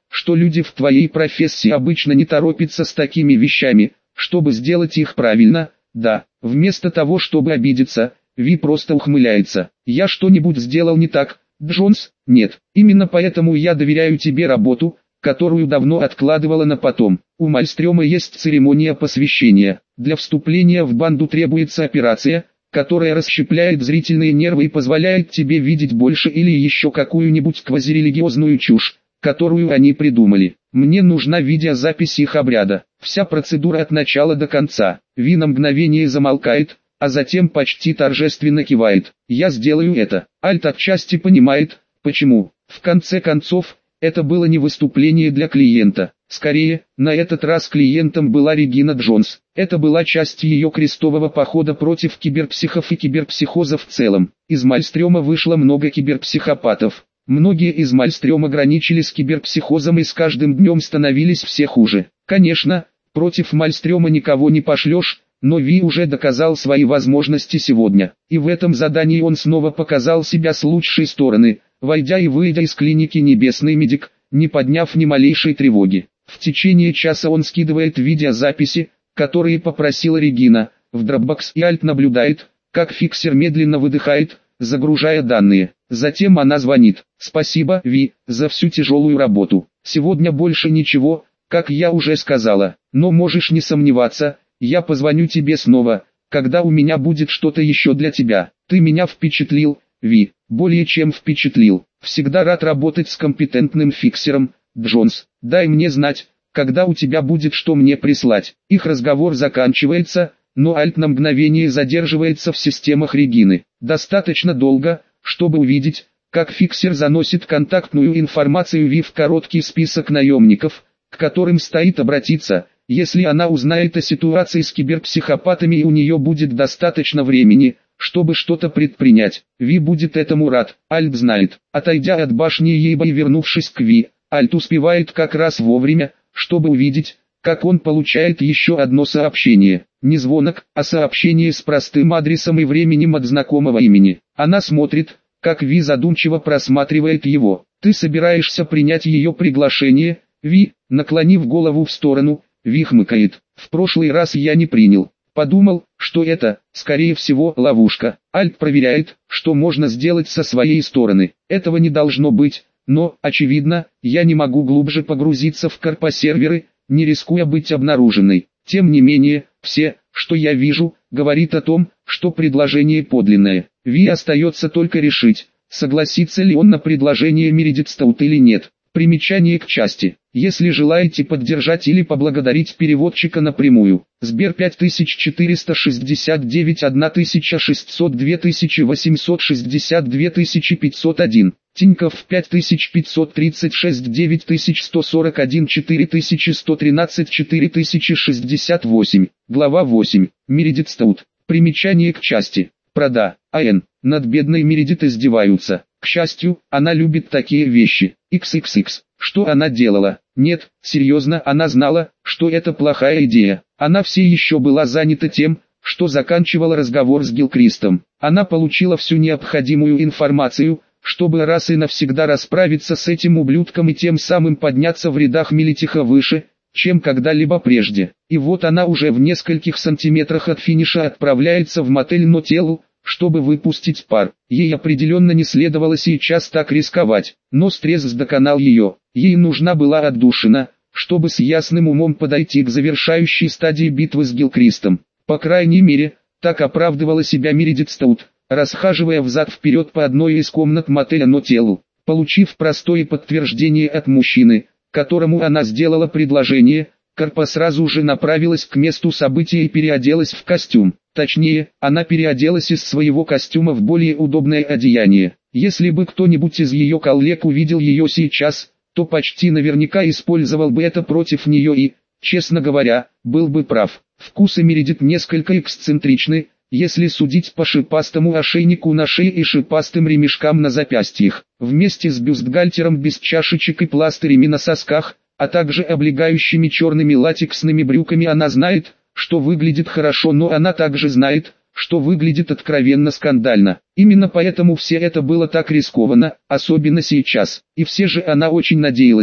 что люди в твоей профессии обычно не торопятся с такими вещами, чтобы сделать их правильно. Да, вместо того, чтобы обидеться, Ви просто ухмыляется. Я что-нибудь сделал не так, Джонс? Нет. Именно поэтому я доверяю тебе работу, которую давно откладывала на потом. У Мальстрёма есть церемония посвящения. Для вступления в банду требуется операция, которая расщепляет зрительные нервы и позволяет тебе видеть больше или еще какую-нибудь квазирелигиозную чушь, которую они придумали. Мне нужна видеозапись их обряда. Вся процедура от начала до конца. Ви на мгновение замолкает, а затем почти торжественно кивает. Я сделаю это. Альт отчасти понимает, почему. В конце концов, это было не выступление для клиента. Скорее, на этот раз клиентом была Регина Джонс. Это была часть ее крестового похода против киберпсихов и киберпсихоза в целом. Из Мальстрёма вышло много киберпсихопатов. Многие из Мальстрём ограничились с киберпсихозом и с каждым днем становились все хуже. Конечно, против Мальстрёма никого не пошлешь, но Ви уже доказал свои возможности сегодня. И в этом задании он снова показал себя с лучшей стороны, войдя и выйдя из клиники «Небесный медик», не подняв ни малейшей тревоги. В течение часа он скидывает видеозаписи, которые попросила Регина, в Dropbox, и Альт наблюдает, как фиксер медленно выдыхает, загружая данные. Затем она звонит. «Спасибо, Ви, за всю тяжелую работу. Сегодня больше ничего, как я уже сказала, но можешь не сомневаться, я позвоню тебе снова, когда у меня будет что-то еще для тебя. Ты меня впечатлил, Ви, более чем впечатлил. Всегда рад работать с компетентным фиксером, Джонс. Дай мне знать, когда у тебя будет что мне прислать». Их разговор заканчивается, но Альт на мгновение задерживается в системах Регины. Достаточно долго, чтобы увидеть, как фиксер заносит контактную информацию Ви в короткий список наемников, к которым стоит обратиться, если она узнает о ситуации с киберпсихопатами, и у нее будет достаточно времени, чтобы что-то предпринять. Ви будет этому рад. Альт знает. Отойдя от башни Ейба и вернувшись к Ви, Альт успевает как раз вовремя, чтобы увидеть, как он получает еще одно сообщение. Не звонок, а сообщение с простым адресом и временем от знакомого имени. Она смотрит, как Ви задумчиво просматривает его. «Ты собираешься принять ее приглашение, Ви?» Наклонив голову в сторону, Ви хмыкает. «В прошлый раз я не принял. Подумал, что это, скорее всего, ловушка». Альт проверяет, что можно сделать со своей стороны. Этого не должно быть, но, очевидно, я не могу глубже погрузиться в корпосерверы, не рискуя быть обнаруженной. Тем не менее, все, что я вижу, говорит о том, что предложение подлинное. Ви остается только решить, согласится ли он на предложение Мередит Стоут или нет. Примечание к части. Если желаете поддержать или поблагодарить переводчика напрямую. Сбер пять тысяч четыреста шестьдесят девять тысяча шестьсот два тысячи восемьсот шестьдесят два тысячи пятьсот один. Тинькофф пять тысяч пятьсот тридцать шесть девять тысяч сто сорок один четыре тысячи сто тринадцать четыре тысячи шестьдесят восемь. Глава восемь. Мередит Стоут. Примечание к части. Прода. АН. Над бедной Мередит издеваются. К счастью, она любит такие вещи. икс икс икс. Что она делала? Нет, серьезно, она знала, что это плохая идея. Она все еще была занята тем, что заканчивала разговор с Гилкристом. Она получила всю необходимую информацию, чтобы раз и навсегда расправиться с этим ублюдком и тем самым подняться в рядах Мелитиха выше, чем когда-либо прежде. И вот она уже в нескольких сантиметрах от финиша отправляется в мотель Нотеллу, чтобы выпустить пар. Ей определенно не следовало сейчас так рисковать, но стресс доконал ее. Ей нужна была отдушина, чтобы с ясным умом подойти к завершающей стадии битвы с Гилкристом. По крайней мере, так оправдывала себя Мередит Стоут, расхаживая взад-вперед по одной из комнат мотеля Нотеллу. Получив простое подтверждение от мужчины, которому она сделала предложение, Карпа сразу же направилась к месту события и переоделась в костюм. Точнее, она переоделась из своего костюма в более удобное одеяние. Если бы кто-нибудь из ее коллег увидел ее сейчас, то почти наверняка использовал бы это против нее и, честно говоря, был бы прав. Вкусы Мередит несколько эксцентричны, если судить по шипастому ошейнику на шее и шипастым ремешкам на запястьях. Вместе с бюстгальтером без чашечек и пластырями на сосках, а также облегающими черными латексными брюками, она знает, что выглядит хорошо, но она также знает, что выглядит откровенно скандально. Именно поэтому все это было так рискованно, особенно сейчас. И все же она очень надеялась,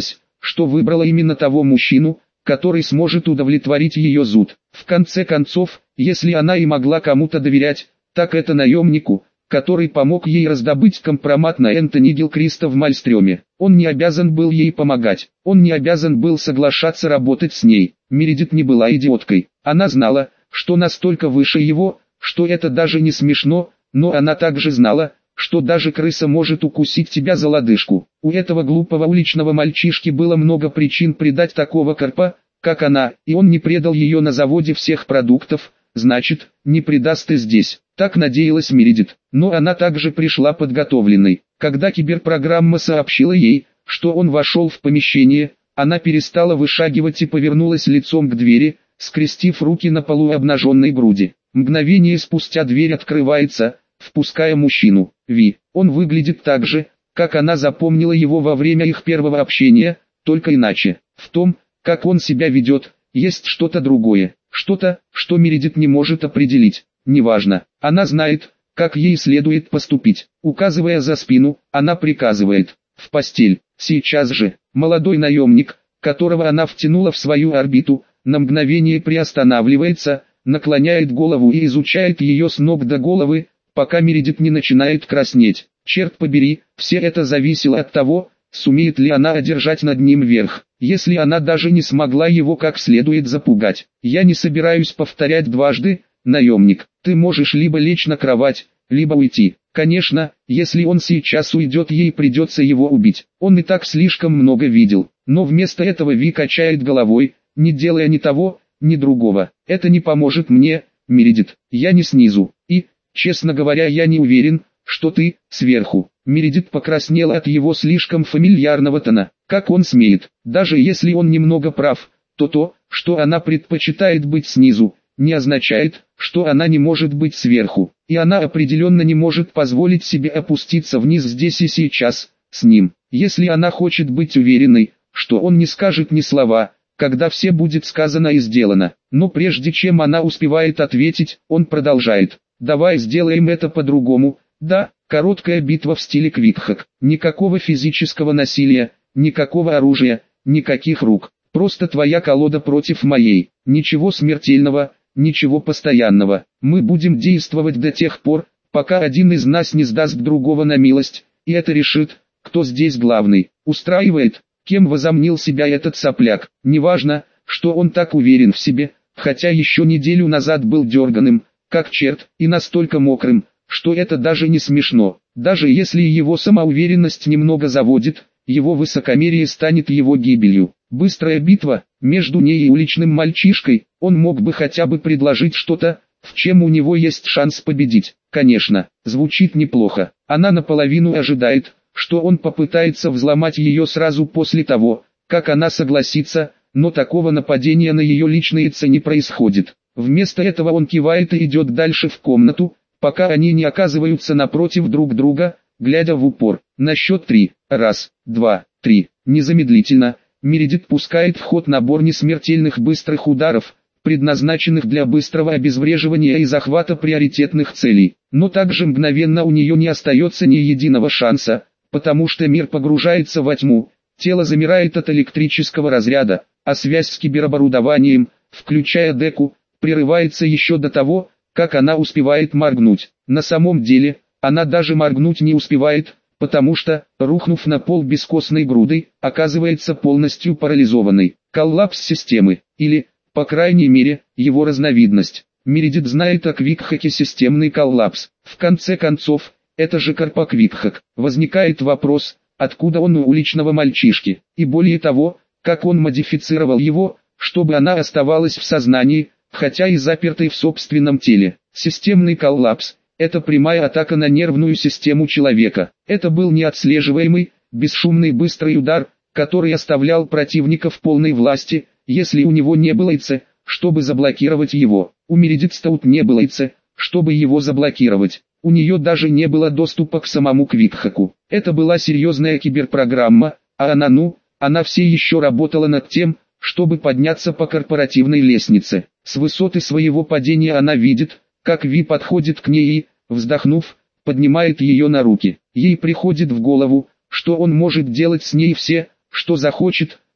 что выбрала именно того мужчину, который сможет удовлетворить ее зуд. В конце концов, если она и могла кому-то доверять, так это наемнику, который помог ей раздобыть компромат на Энтони Гилкриста в Мальстрёме. Он не обязан был ей помогать, он не обязан был соглашаться работать с ней. Мередит не была идиоткой, она знала, что настолько выше его, что это даже не смешно, но она также знала, что даже крыса может укусить тебя за лодыжку. У этого глупого уличного мальчишки было много причин предать такого карпа, как она, и он не предал ее на заводе всех продуктов, значит, не предаст и здесь. Так надеялась Мередит, но она также пришла подготовленной. Когда киберпрограмма сообщила ей, что он вошел в помещение, она перестала вышагивать и повернулась лицом к двери, скрестив руки на полу обнаженной груди. Мгновение спустя дверь открывается, впуская мужчину. Ви. Он выглядит так же, как она запомнила его во время их первого общения, только иначе. В том, как он себя ведет, есть что-то другое, что-то, что Мередит не может определить. Неважно, она знает, как ей следует поступить. Указывая за спину, она приказывает: в постель. Сейчас же, молодой наемник, которого она втянула в свою орбиту, на мгновение приостанавливается, наклоняет голову и изучает ее с ног до головы, пока Мередит не начинает краснеть. Черт побери, все это зависело от того, сумеет ли она одержать над ним верх. Если она даже не смогла его как следует запугать. Я не собираюсь повторять дважды, наемник, ты можешь либо лечь на кровать, либо уйти. Конечно, если он сейчас уйдет, ей придется его убить. Он и так слишком много видел. Но вместо этого Ви качает головой, не делая ни того, ни другого. Это не поможет мне, Мередит. Я не снизу. И, честно говоря, я не уверен, что ты сверху. Мередит покраснела от его слишком фамильярного тона. Как он смеет? Даже если он немного прав, то то, что она предпочитает быть снизу, не означает, что она не может быть сверху. И она определенно не может позволить себе опуститься вниз здесь и сейчас, с ним. Если она хочет быть уверенной, что он не скажет ни слова, когда все будет сказано и сделано. Но прежде чем она успевает ответить, он продолжает: давай сделаем это по-другому. Да, короткая битва в стиле квикхак. Никакого физического насилия, никакого оружия, никаких рук. Просто твоя колода против моей. Ничего смертельного, ничего постоянного. Мы будем действовать до тех пор, пока один из нас не сдаст другого на милость, и это решит, кто здесь главный. Устраивает, кем возомнил себя этот сопляк. Неважно, что он так уверен в себе, хотя еще неделю назад был дерганым, как черт, и настолько мокрым, что это даже не смешно. Даже если его самоуверенность немного заводит, его высокомерие станет его гибелью. Быстрая битва, между ней и уличным мальчишкой, он мог бы хотя бы предложить что-то, в чем у него есть шанс победить. Конечно, звучит неплохо. Она наполовину ожидает, что он попытается взломать ее сразу после того, как она согласится, но такого нападения на ее личные цели не происходит. Вместо этого он кивает и идет дальше в комнату, пока они не оказываются напротив друг друга, глядя в упор. На счет три. Раз, два, три. Незамедлительно, Мередит пускает в ход набор несмертельных быстрых ударов, предназначенных для быстрого обезвреживания и захвата приоритетных целей. Но также мгновенно у нее не остается ни единого шанса, потому что мир погружается во тьму, тело замирает от электрического разряда, а связь с кибероборудованием, включая Деку, прерывается еще до того, как она успевает моргнуть. На самом деле, она даже моргнуть не успевает, потому что, рухнув на пол бескостной грудой, оказывается полностью парализованной. Коллапс системы, или, по крайней мере, его разновидность. Мередит знает о квикхаке системный коллапс. В конце концов, это же карпа квикхак. Возникает вопрос, откуда он у уличного мальчишки, и более того, как он модифицировал его, чтобы она оставалась в сознании, хотя и запертой в собственном теле. Системный коллапс – это прямая атака на нервную систему человека. Это был неотслеживаемый, бесшумный быстрый удар, который оставлял противника в полной власти, если у него не было ИЦ, чтобы заблокировать его. У Мередит Стоут не было ИЦ, чтобы его заблокировать. У нее даже не было доступа к самому квикхаку. Это была серьезная киберпрограмма, а она ну, она все еще работала над тем, чтобы подняться по корпоративной лестнице. С высоты своего падения она видит, как Ви подходит к ней и, вздохнув, поднимает ее на руки. Ей приходит в голову, что он может делать с ней все, что захочет,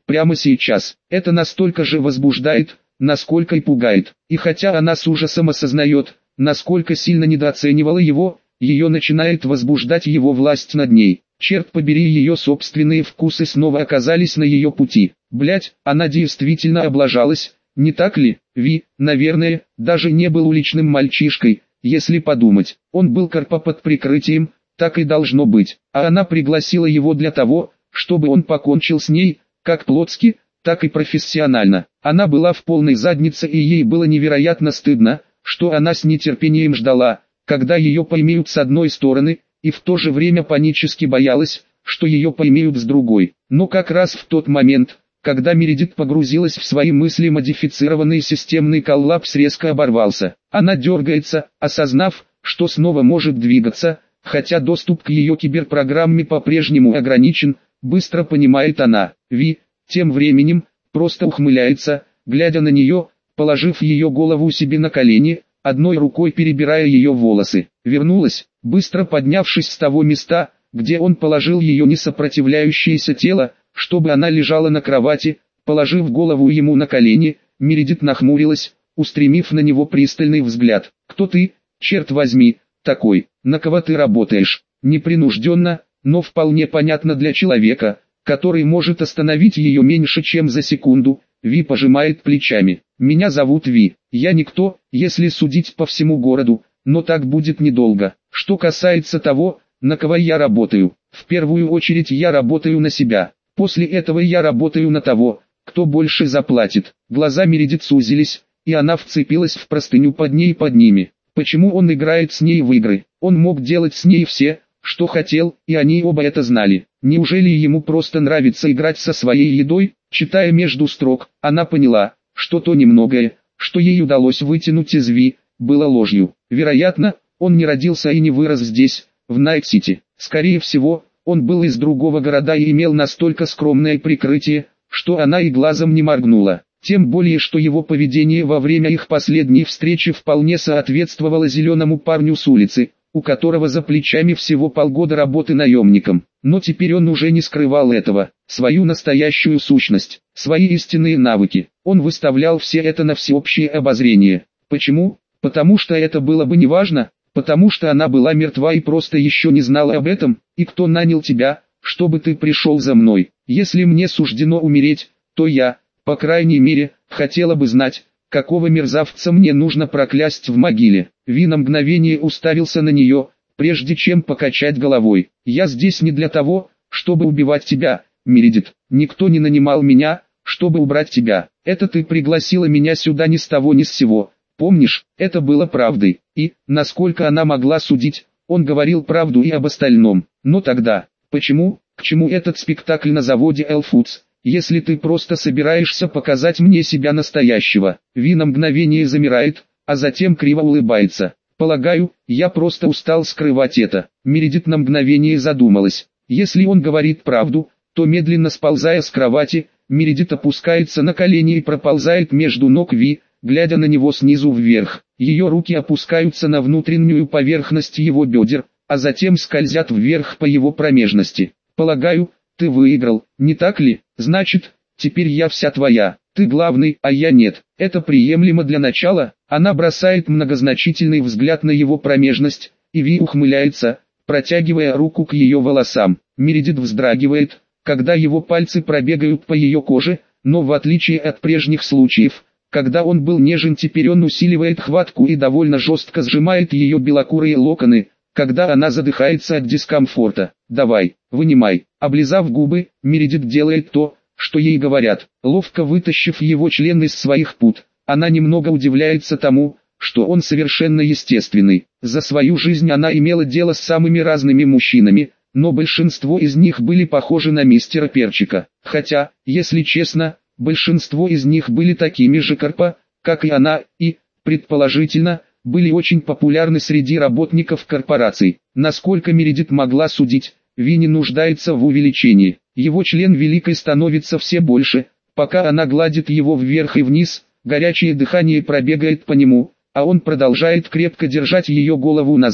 прямо сейчас. Это настолько же возбуждает, насколько и пугает. И хотя она с ужасом осознает, насколько сильно недооценивала его, ее начинает возбуждать его власть над ней. Черт побери, ее собственные вкусы снова оказались на ее пути. Блять, она действительно облажалась, не так ли? Ви, наверное, даже не был уличным мальчишкой, если подумать. Он был Карпа под прикрытием, так и должно быть. А она пригласила его для того, чтобы он покончил с ней, как плотски, так и профессионально. Она была в полной заднице, и ей было невероятно стыдно, что она с нетерпением ждала, когда ее поймают с одной стороны, и в то же время панически боялась, что ее поймают с другой. Но как раз в тот момент, когда Мередит погрузилась в свои мысли, модифицированный системный коллапс резко оборвался. Она дергается, осознав, что снова может двигаться, хотя доступ к ее киберпрограмме по-прежнему ограничен, быстро понимает она. Ви, тем временем, просто ухмыляется, глядя на нее, положив ее голову себе на колени, одной рукой перебирая ее волосы. Вернулась, быстро поднявшись с того места, где он положил ее несопротивляющееся тело, чтобы она лежала на кровати, положив голову ему на колени. Мередит нахмурилась, устремив на него пристальный взгляд. «Кто ты, черт возьми, такой? На кого ты работаешь?» Непринужденно, но вполне понятно для человека, который может остановить ее меньше чем за секунду. Ви пожимает плечами. «Меня зовут Ви. Я никто, если судить по всему городу, но так будет недолго. Что касается того, на кого я работаю, в первую очередь я работаю на себя. После этого я работаю на того, кто больше заплатит». Глаза Мередит сузились, и она вцепилась в простыню под ней под ними. Почему он играет с ней в игры? Он мог делать с ней все, что хотел, и они оба это знали. Неужели ему просто нравится играть со своей едой? Читая между строк, она поняла, что то немногое, что ей удалось вытянуть из Ви, было ложью. Вероятно, он не родился и не вырос здесь, в Найт-Сити. Скорее всего, он был из другого города и имел настолько скромное прикрытие, что она и глазом не моргнула. Тем более, что его поведение во время их последней встречи вполне соответствовало зеленому парню с улицы, у которого за плечами всего полгода работы наемником. Но теперь он уже не скрывал этого, свою настоящую сущность, свои истинные навыки. Он выставлял все это на всеобщее обозрение. Почему? Потому что это было бы неважно, потому что она была мертва и просто еще не знала об этом. И кто нанял тебя, чтобы ты пришел за мной? Если мне суждено умереть, то я, по крайней мере, хотела бы знать, какого мерзавца мне нужно проклясть в могиле. Ви на мгновение уставился на нее, прежде чем покачать головой. «Я здесь не для того, чтобы убивать тебя, Мередит. Никто не нанимал меня, чтобы убрать тебя. Это ты пригласила меня сюда ни с того ни с сего. Помнишь, это было правдой». И, насколько она могла судить, он говорил правду и об остальном. Но тогда, почему, к чему этот спектакль на заводе Элфудс, если ты просто собираешься показать мне себя настоящего? Ви на мгновение замирает, а затем криво улыбается. «Полагаю, я просто устал скрывать это». Мередит на мгновение задумалась. Если он говорит правду, то медленно сползая с кровати, Мередит опускается на колени и проползает между ног Ви, глядя на него снизу вверх. Ее руки опускаются на внутреннюю поверхность его бедер, а затем скользят вверх по его промежности. «Полагаю, ты выиграл, не так ли? Значит, теперь я вся твоя. Ты главный, а я нет. Это приемлемо для начала». Она бросает многозначительный взгляд на его промежность, и Ви ухмыляется, протягивая руку к ее волосам. Мередит вздрагивает, когда его пальцы пробегают по ее коже, но в отличие от прежних случаев, когда он был нежен, теперь он усиливает хватку и довольно жестко сжимает ее белокурые локоны, когда она задыхается от дискомфорта. «Давай, вынимай». Облизав губы, Мередит делает то, что ей говорят. Ловко вытащив его член из своих пут, она немного удивляется тому, что он совершенно естественный. За свою жизнь она имела дело с самыми разными мужчинами, но большинство из них были похожи на мистера Перчика. Хотя, если честно, большинство из них были такими же Карпа, как и она, и, предположительно, были очень популярны среди работников корпораций. Насколько Мередит могла судить, Ви не нуждается в увеличении. Его член великой становится все больше, пока она гладит его вверх и вниз, горячее дыхание пробегает по нему, а он продолжает крепко держать ее голову назад,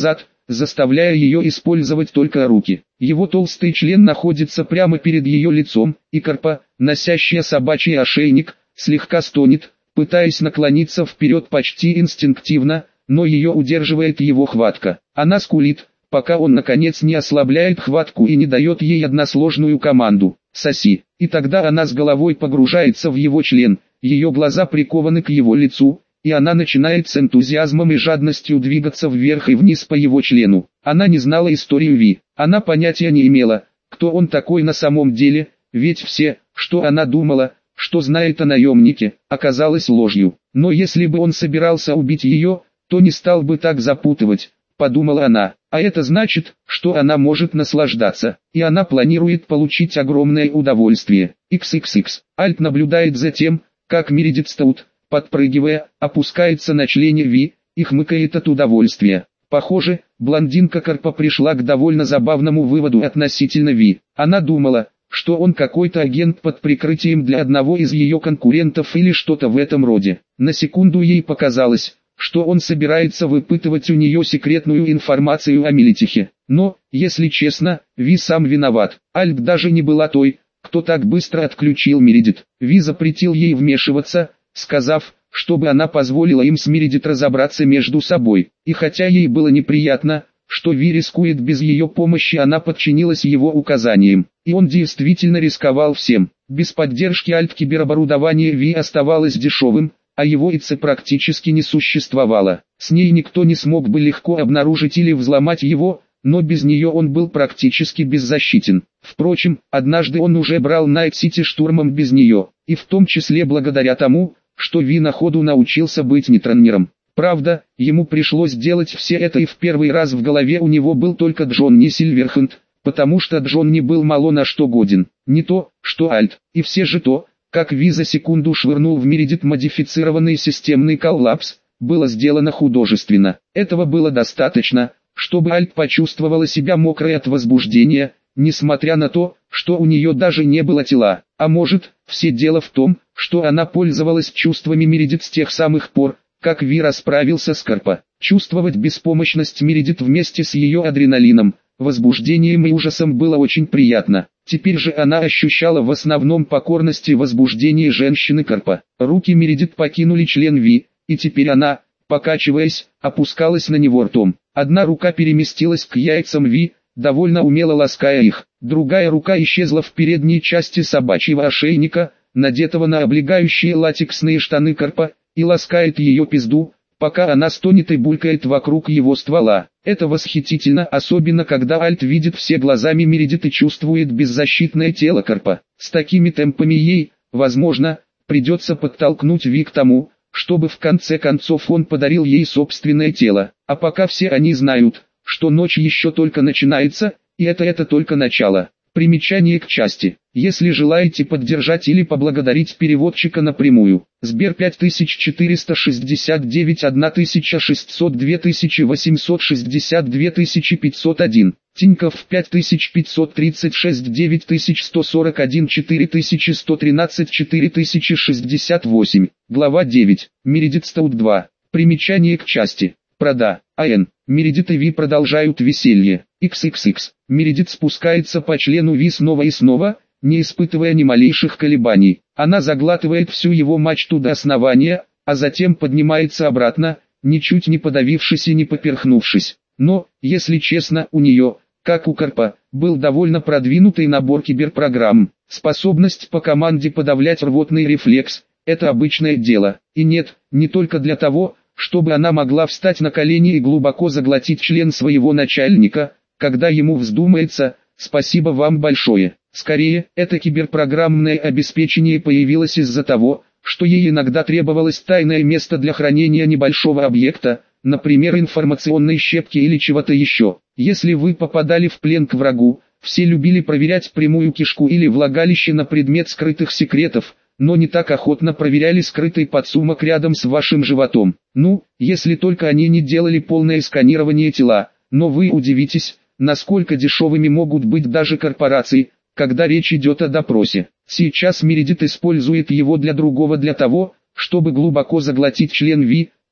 заставляя ее использовать только руки. Его толстый член находится прямо перед ее лицом, и Карпа, носящая собачий ошейник, слегка стонет, пытаясь наклониться вперед почти инстинктивно, но ее удерживает его хватка. Она скулит, пока он наконец не ослабляет хватку и не дает ей односложную команду «соси». И тогда она с головой погружается в его член, ее глаза прикованы к его лицу, и она начинает с энтузиазмом и жадностью двигаться вверх и вниз по его члену. Она не знала историю Ви, она понятия не имела, кто он такой на самом деле, ведь все, что она думала, что знает о наемнике, оказалось ложью. Но если бы он собирался убить ее, то не стал бы так запутывать, подумала она. А это значит, что она может наслаждаться, и она планирует получить огромное удовольствие. икс икс икс. Альт наблюдает за тем, как Мередит Стоут, подпрыгивая, опускается на члене Ви, и хмыкает от удовольствия. Похоже, блондинка Карпа пришла к довольно забавному выводу относительно Ви. Она думала, что он какой-то агент под прикрытием для одного из ее конкурентов или что-то в этом роде. На секунду ей показалось, что он собирается выпытывать у нее секретную информацию о Мелитихе. Но, если честно, Ви сам виноват. Альт даже не была той, кто так быстро отключил Мередит. Ви запретил ей вмешиваться, сказав, чтобы она позволила им с Мередит разобраться между собой. И хотя ей было неприятно, что Ви рискует без ее помощи, она подчинилась его указаниям. И он действительно рисковал всем. Без поддержки альт-кибероборудования Ви оставалось дешевым, а его ИЦ практически не существовало. С ней никто не смог бы легко обнаружить или взломать его, но без нее он был практически беззащитен. Впрочем, однажды он уже брал Найт-Сити штурмом без нее, и в том числе благодаря тому, что Ви на ходу научился быть нетронером. Правда, ему пришлось делать все это, и в первый раз в голове у него был только Джонни Сильверхенд, потому что Джонни был мало на что годен. Не то, что Альт, и все же то, как Ви за секунду швырнул в Мередит модифицированный системный коллапс, было сделано художественно. Этого было достаточно, чтобы Альт почувствовала себя мокрой от возбуждения, несмотря на то, что у нее даже не было тела. А может, все дело в том, что она пользовалась чувствами Мередит с тех самых пор, как Ви расправился с Карпа. Чувствовать беспомощность Мередит вместе с ее адреналином, возбуждением и ужасом было очень приятно. Теперь же она ощущала в основном покорность и возбуждение женщины Карпа. Руки Мередит покинули член Ви, и теперь она, покачиваясь, опускалась на него ртом. Одна рука переместилась к яйцам Ви, довольно умело лаская их. Другая рука исчезла в передней части собачьего ошейника, надетого на облегающие латексные штаны Карпа, и ласкает ее пизду, пока она стонет и булькает вокруг его ствола. Это восхитительно, особенно когда Альт видит все глазами Мередит и чувствует беззащитное тело Карпа. С такими темпами ей, возможно, придется подтолкнуть Ви к тому, чтобы в конце концов он подарил ей собственное тело. А пока все они знают, что ночь еще только начинается, и это это только начало. Примечание к части. Если желаете поддержать или поблагодарить переводчика напрямую, Сбер пять тысяч четыреста шестьдесят девять тысяча шестьсот два восемьсот шестьдесят два пятьсот один, Тинькофф пять тысяч пятьсот тридцать шесть девять сто сорок один четыре сто тринадцать четыре шестьдесят восемь, глава девять, Мередит Стоут два. Примечание к части. Прода. АН. Мередит и Ви продолжают веселье. икс икс икс. Мередит спускается по члену Ви снова и снова, не испытывая ни малейших колебаний. Она заглатывает всю его мачту до основания, а затем поднимается обратно, ничуть не подавившись и не поперхнувшись. Но, если честно, у нее, как у Карпа, был довольно продвинутый набор киберпрограмм. Способность по команде подавлять рвотный рефлекс – это обычное дело. И нет, не только для того, чтобы она могла встать на колени и глубоко заглотить член своего начальника, когда ему вздумается. Спасибо вам большое. Скорее, это киберпрограммное обеспечение появилось из-за того, что ей иногда требовалось тайное место для хранения небольшого объекта, например информационной щепки или чего-то еще. Если вы попадали в плен к врагу, все любили проверять прямую кишку или влагалище на предмет скрытых секретов, но не так охотно проверяли скрытый подсумок рядом с вашим животом. Ну, если только они не делали полное сканирование тела, но вы удивитесь, насколько дешевыми могут быть даже корпорации, когда речь идет о допросе. Сейчас Мередит использует его для другого, для того, чтобы глубоко заглотить член Ви,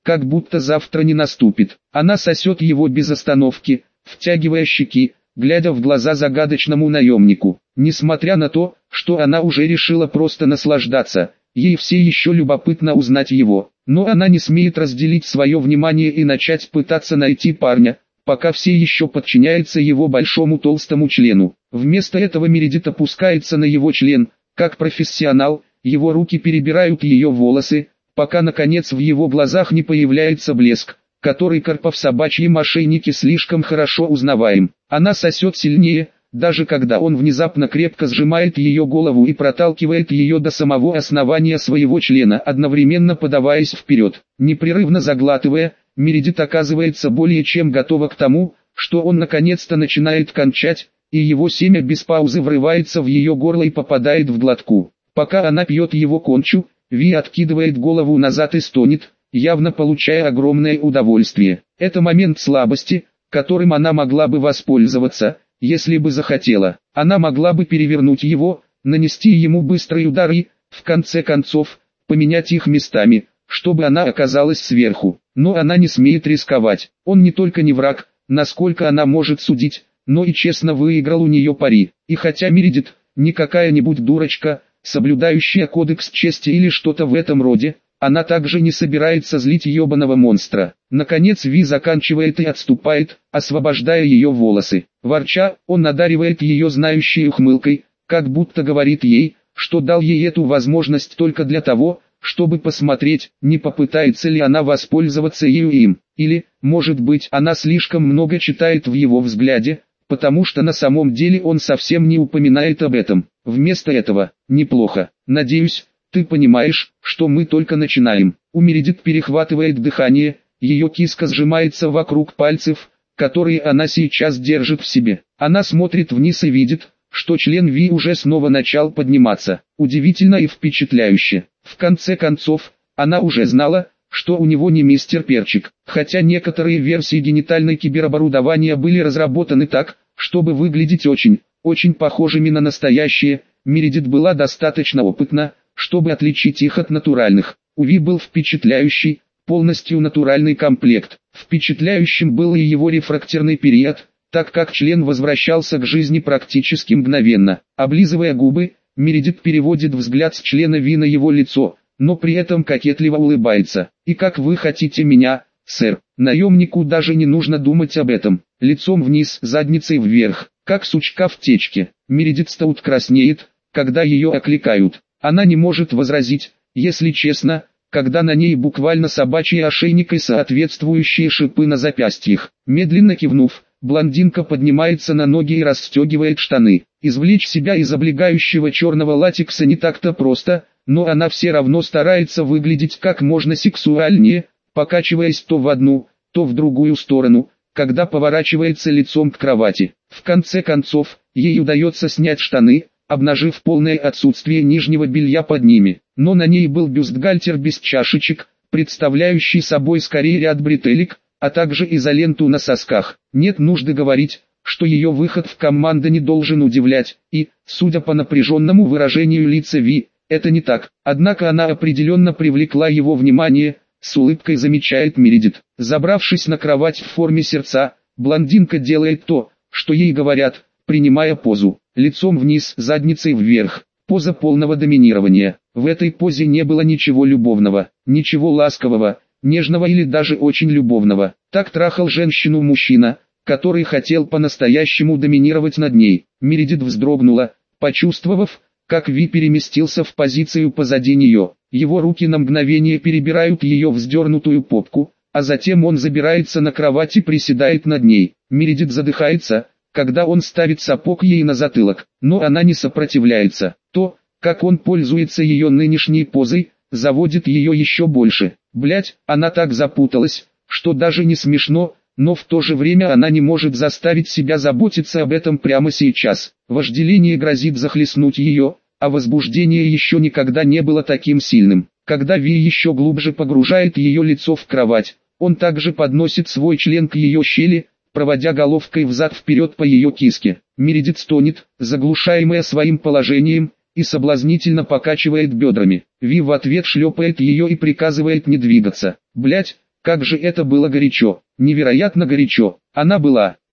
как будто завтра не наступит. Она сосет его без остановки, втягивая щеки, глядя в глаза загадочному наемнику. Несмотря на то, что она уже решила просто наслаждаться, ей все еще любопытно узнать его. Но она не смеет разделить свое внимание и начать пытаться найти парня, пока все еще подчиняется его большому толстому члену. Вместо этого Мередит опускается на его член, как профессионал, его руки перебирают ее волосы, пока наконец в его глазах не появляется блеск, который Карпа в собачьем ошейнике слишком хорошо узнаваем. Она сосет сильнее, даже когда он внезапно крепко сжимает ее голову и проталкивает ее до самого основания своего члена, одновременно подаваясь вперед. Непрерывно заглатывая, Мередит оказывается более чем готова к тому, что он наконец-то начинает кончать, и его семя без паузы врывается в ее горло и попадает в глотку. Пока она пьет его кончу, Ви откидывает голову назад и стонет, явно получая огромное удовольствие. Это момент слабости, которым она могла бы воспользоваться, если бы захотела. Она могла бы перевернуть его, нанести ему быстрый удар и, в конце концов, поменять их местами, чтобы она оказалась сверху. Но она не смеет рисковать. Он не только не враг, насколько она может судить, но и честно выиграл у нее пари. И хотя Мередит, не какая-нибудь дурочка, соблюдающая кодекс чести или что-то в этом роде, она также не собирается злить ебаного монстра. Наконец Ви заканчивает и отступает, освобождая ее волосы. Ворча, он одаривает ее знающей ухмылкой, как будто говорит ей, что дал ей эту возможность только для того, чтобы посмотреть, не попытается ли она воспользоваться ею им. Или, может быть, она слишком много читает в его взгляде, потому что на самом деле он совсем не упоминает об этом. Вместо этого, неплохо. Надеюсь, ты понимаешь, что мы только начинаем. У Мередит перехватывает дыхание, ее киска сжимается вокруг пальцев, которые она сейчас держит в себе. Она смотрит вниз и видит, что член Ви уже снова начал подниматься. Удивительно и впечатляюще. В конце концов, она уже знала, что у него не мистер Перчик. Хотя некоторые версии генитальной кибероборудования были разработаны так, чтобы выглядеть очень, очень похожими на настоящие, Мередит была достаточно опытна, чтобы отличить их от натуральных. У Ви был впечатляющий, полностью натуральный комплект. Впечатляющим был и его рефрактерный период, так как член возвращался к жизни практически мгновенно. Облизывая губы, Мередит переводит взгляд с члена Ви на его лицо, но при этом кокетливо улыбается. «И как вы хотите меня, сэр?» Наемнику даже не нужно думать об этом. Лицом вниз, задницей вверх, как сучка в течке. Мередит Стоут краснеет, когда ее окликают. Она не может возразить, если честно, когда на ней буквально собачий ошейник и соответствующие шипы на запястьях. Медленно кивнув, блондинка поднимается на ноги и расстегивает штаны. Извлечь себя из облегающего черного латекса не так-то просто, но она все равно старается выглядеть как можно сексуальнее, покачиваясь то в одну, то в другую сторону, когда поворачивается лицом к кровати. В конце концов, ей удается снять штаны, обнажив полное отсутствие нижнего белья под ними. Но на ней был бюстгальтер без чашечек, представляющий собой скорее ряд бретелек, а также изоленту на сосках. Нет нужды говорить, что ее выход в команду не должен удивлять, и, судя по напряженному выражению лица Ви, это не так. Однако она определенно привлекла его внимание, с улыбкой замечает Мередит. Забравшись на кровать в форме сердца, блондинка делает то, что ей говорят, принимая позу, лицом вниз, задницей вверх. Поза полного доминирования. В этой позе не было ничего любовного, ничего ласкового, нежного или даже очень любовного. Так трахал женщину мужчина, который хотел по-настоящему доминировать над ней. Мередит вздрогнула, почувствовав, как Ви переместился в позицию позади нее. Его руки на мгновение перебирают ее вздернутую попку, а затем он забирается на кровать и приседает над ней. Мередит задыхается, когда он ставит сапог ей на затылок, но она не сопротивляется. То, как он пользуется ее нынешней позой, заводит ее еще больше. Блять, она так запуталась, что даже не смешно, но в то же время она не может заставить себя заботиться об этом прямо сейчас. Вожделение грозит захлестнуть ее, а возбуждение еще никогда не было таким сильным. Когда Ви еще глубже погружает ее лицо в кровать, он также подносит свой член к ее щели, проводя головкой взад-вперед по ее киске. Мередит стонет, заглушаемая своим положением, и соблазнительно покачивает бедрами. Ви в ответ шлепает ее и приказывает не двигаться. Блять, Как же это было горячо, невероятно горячо. Она была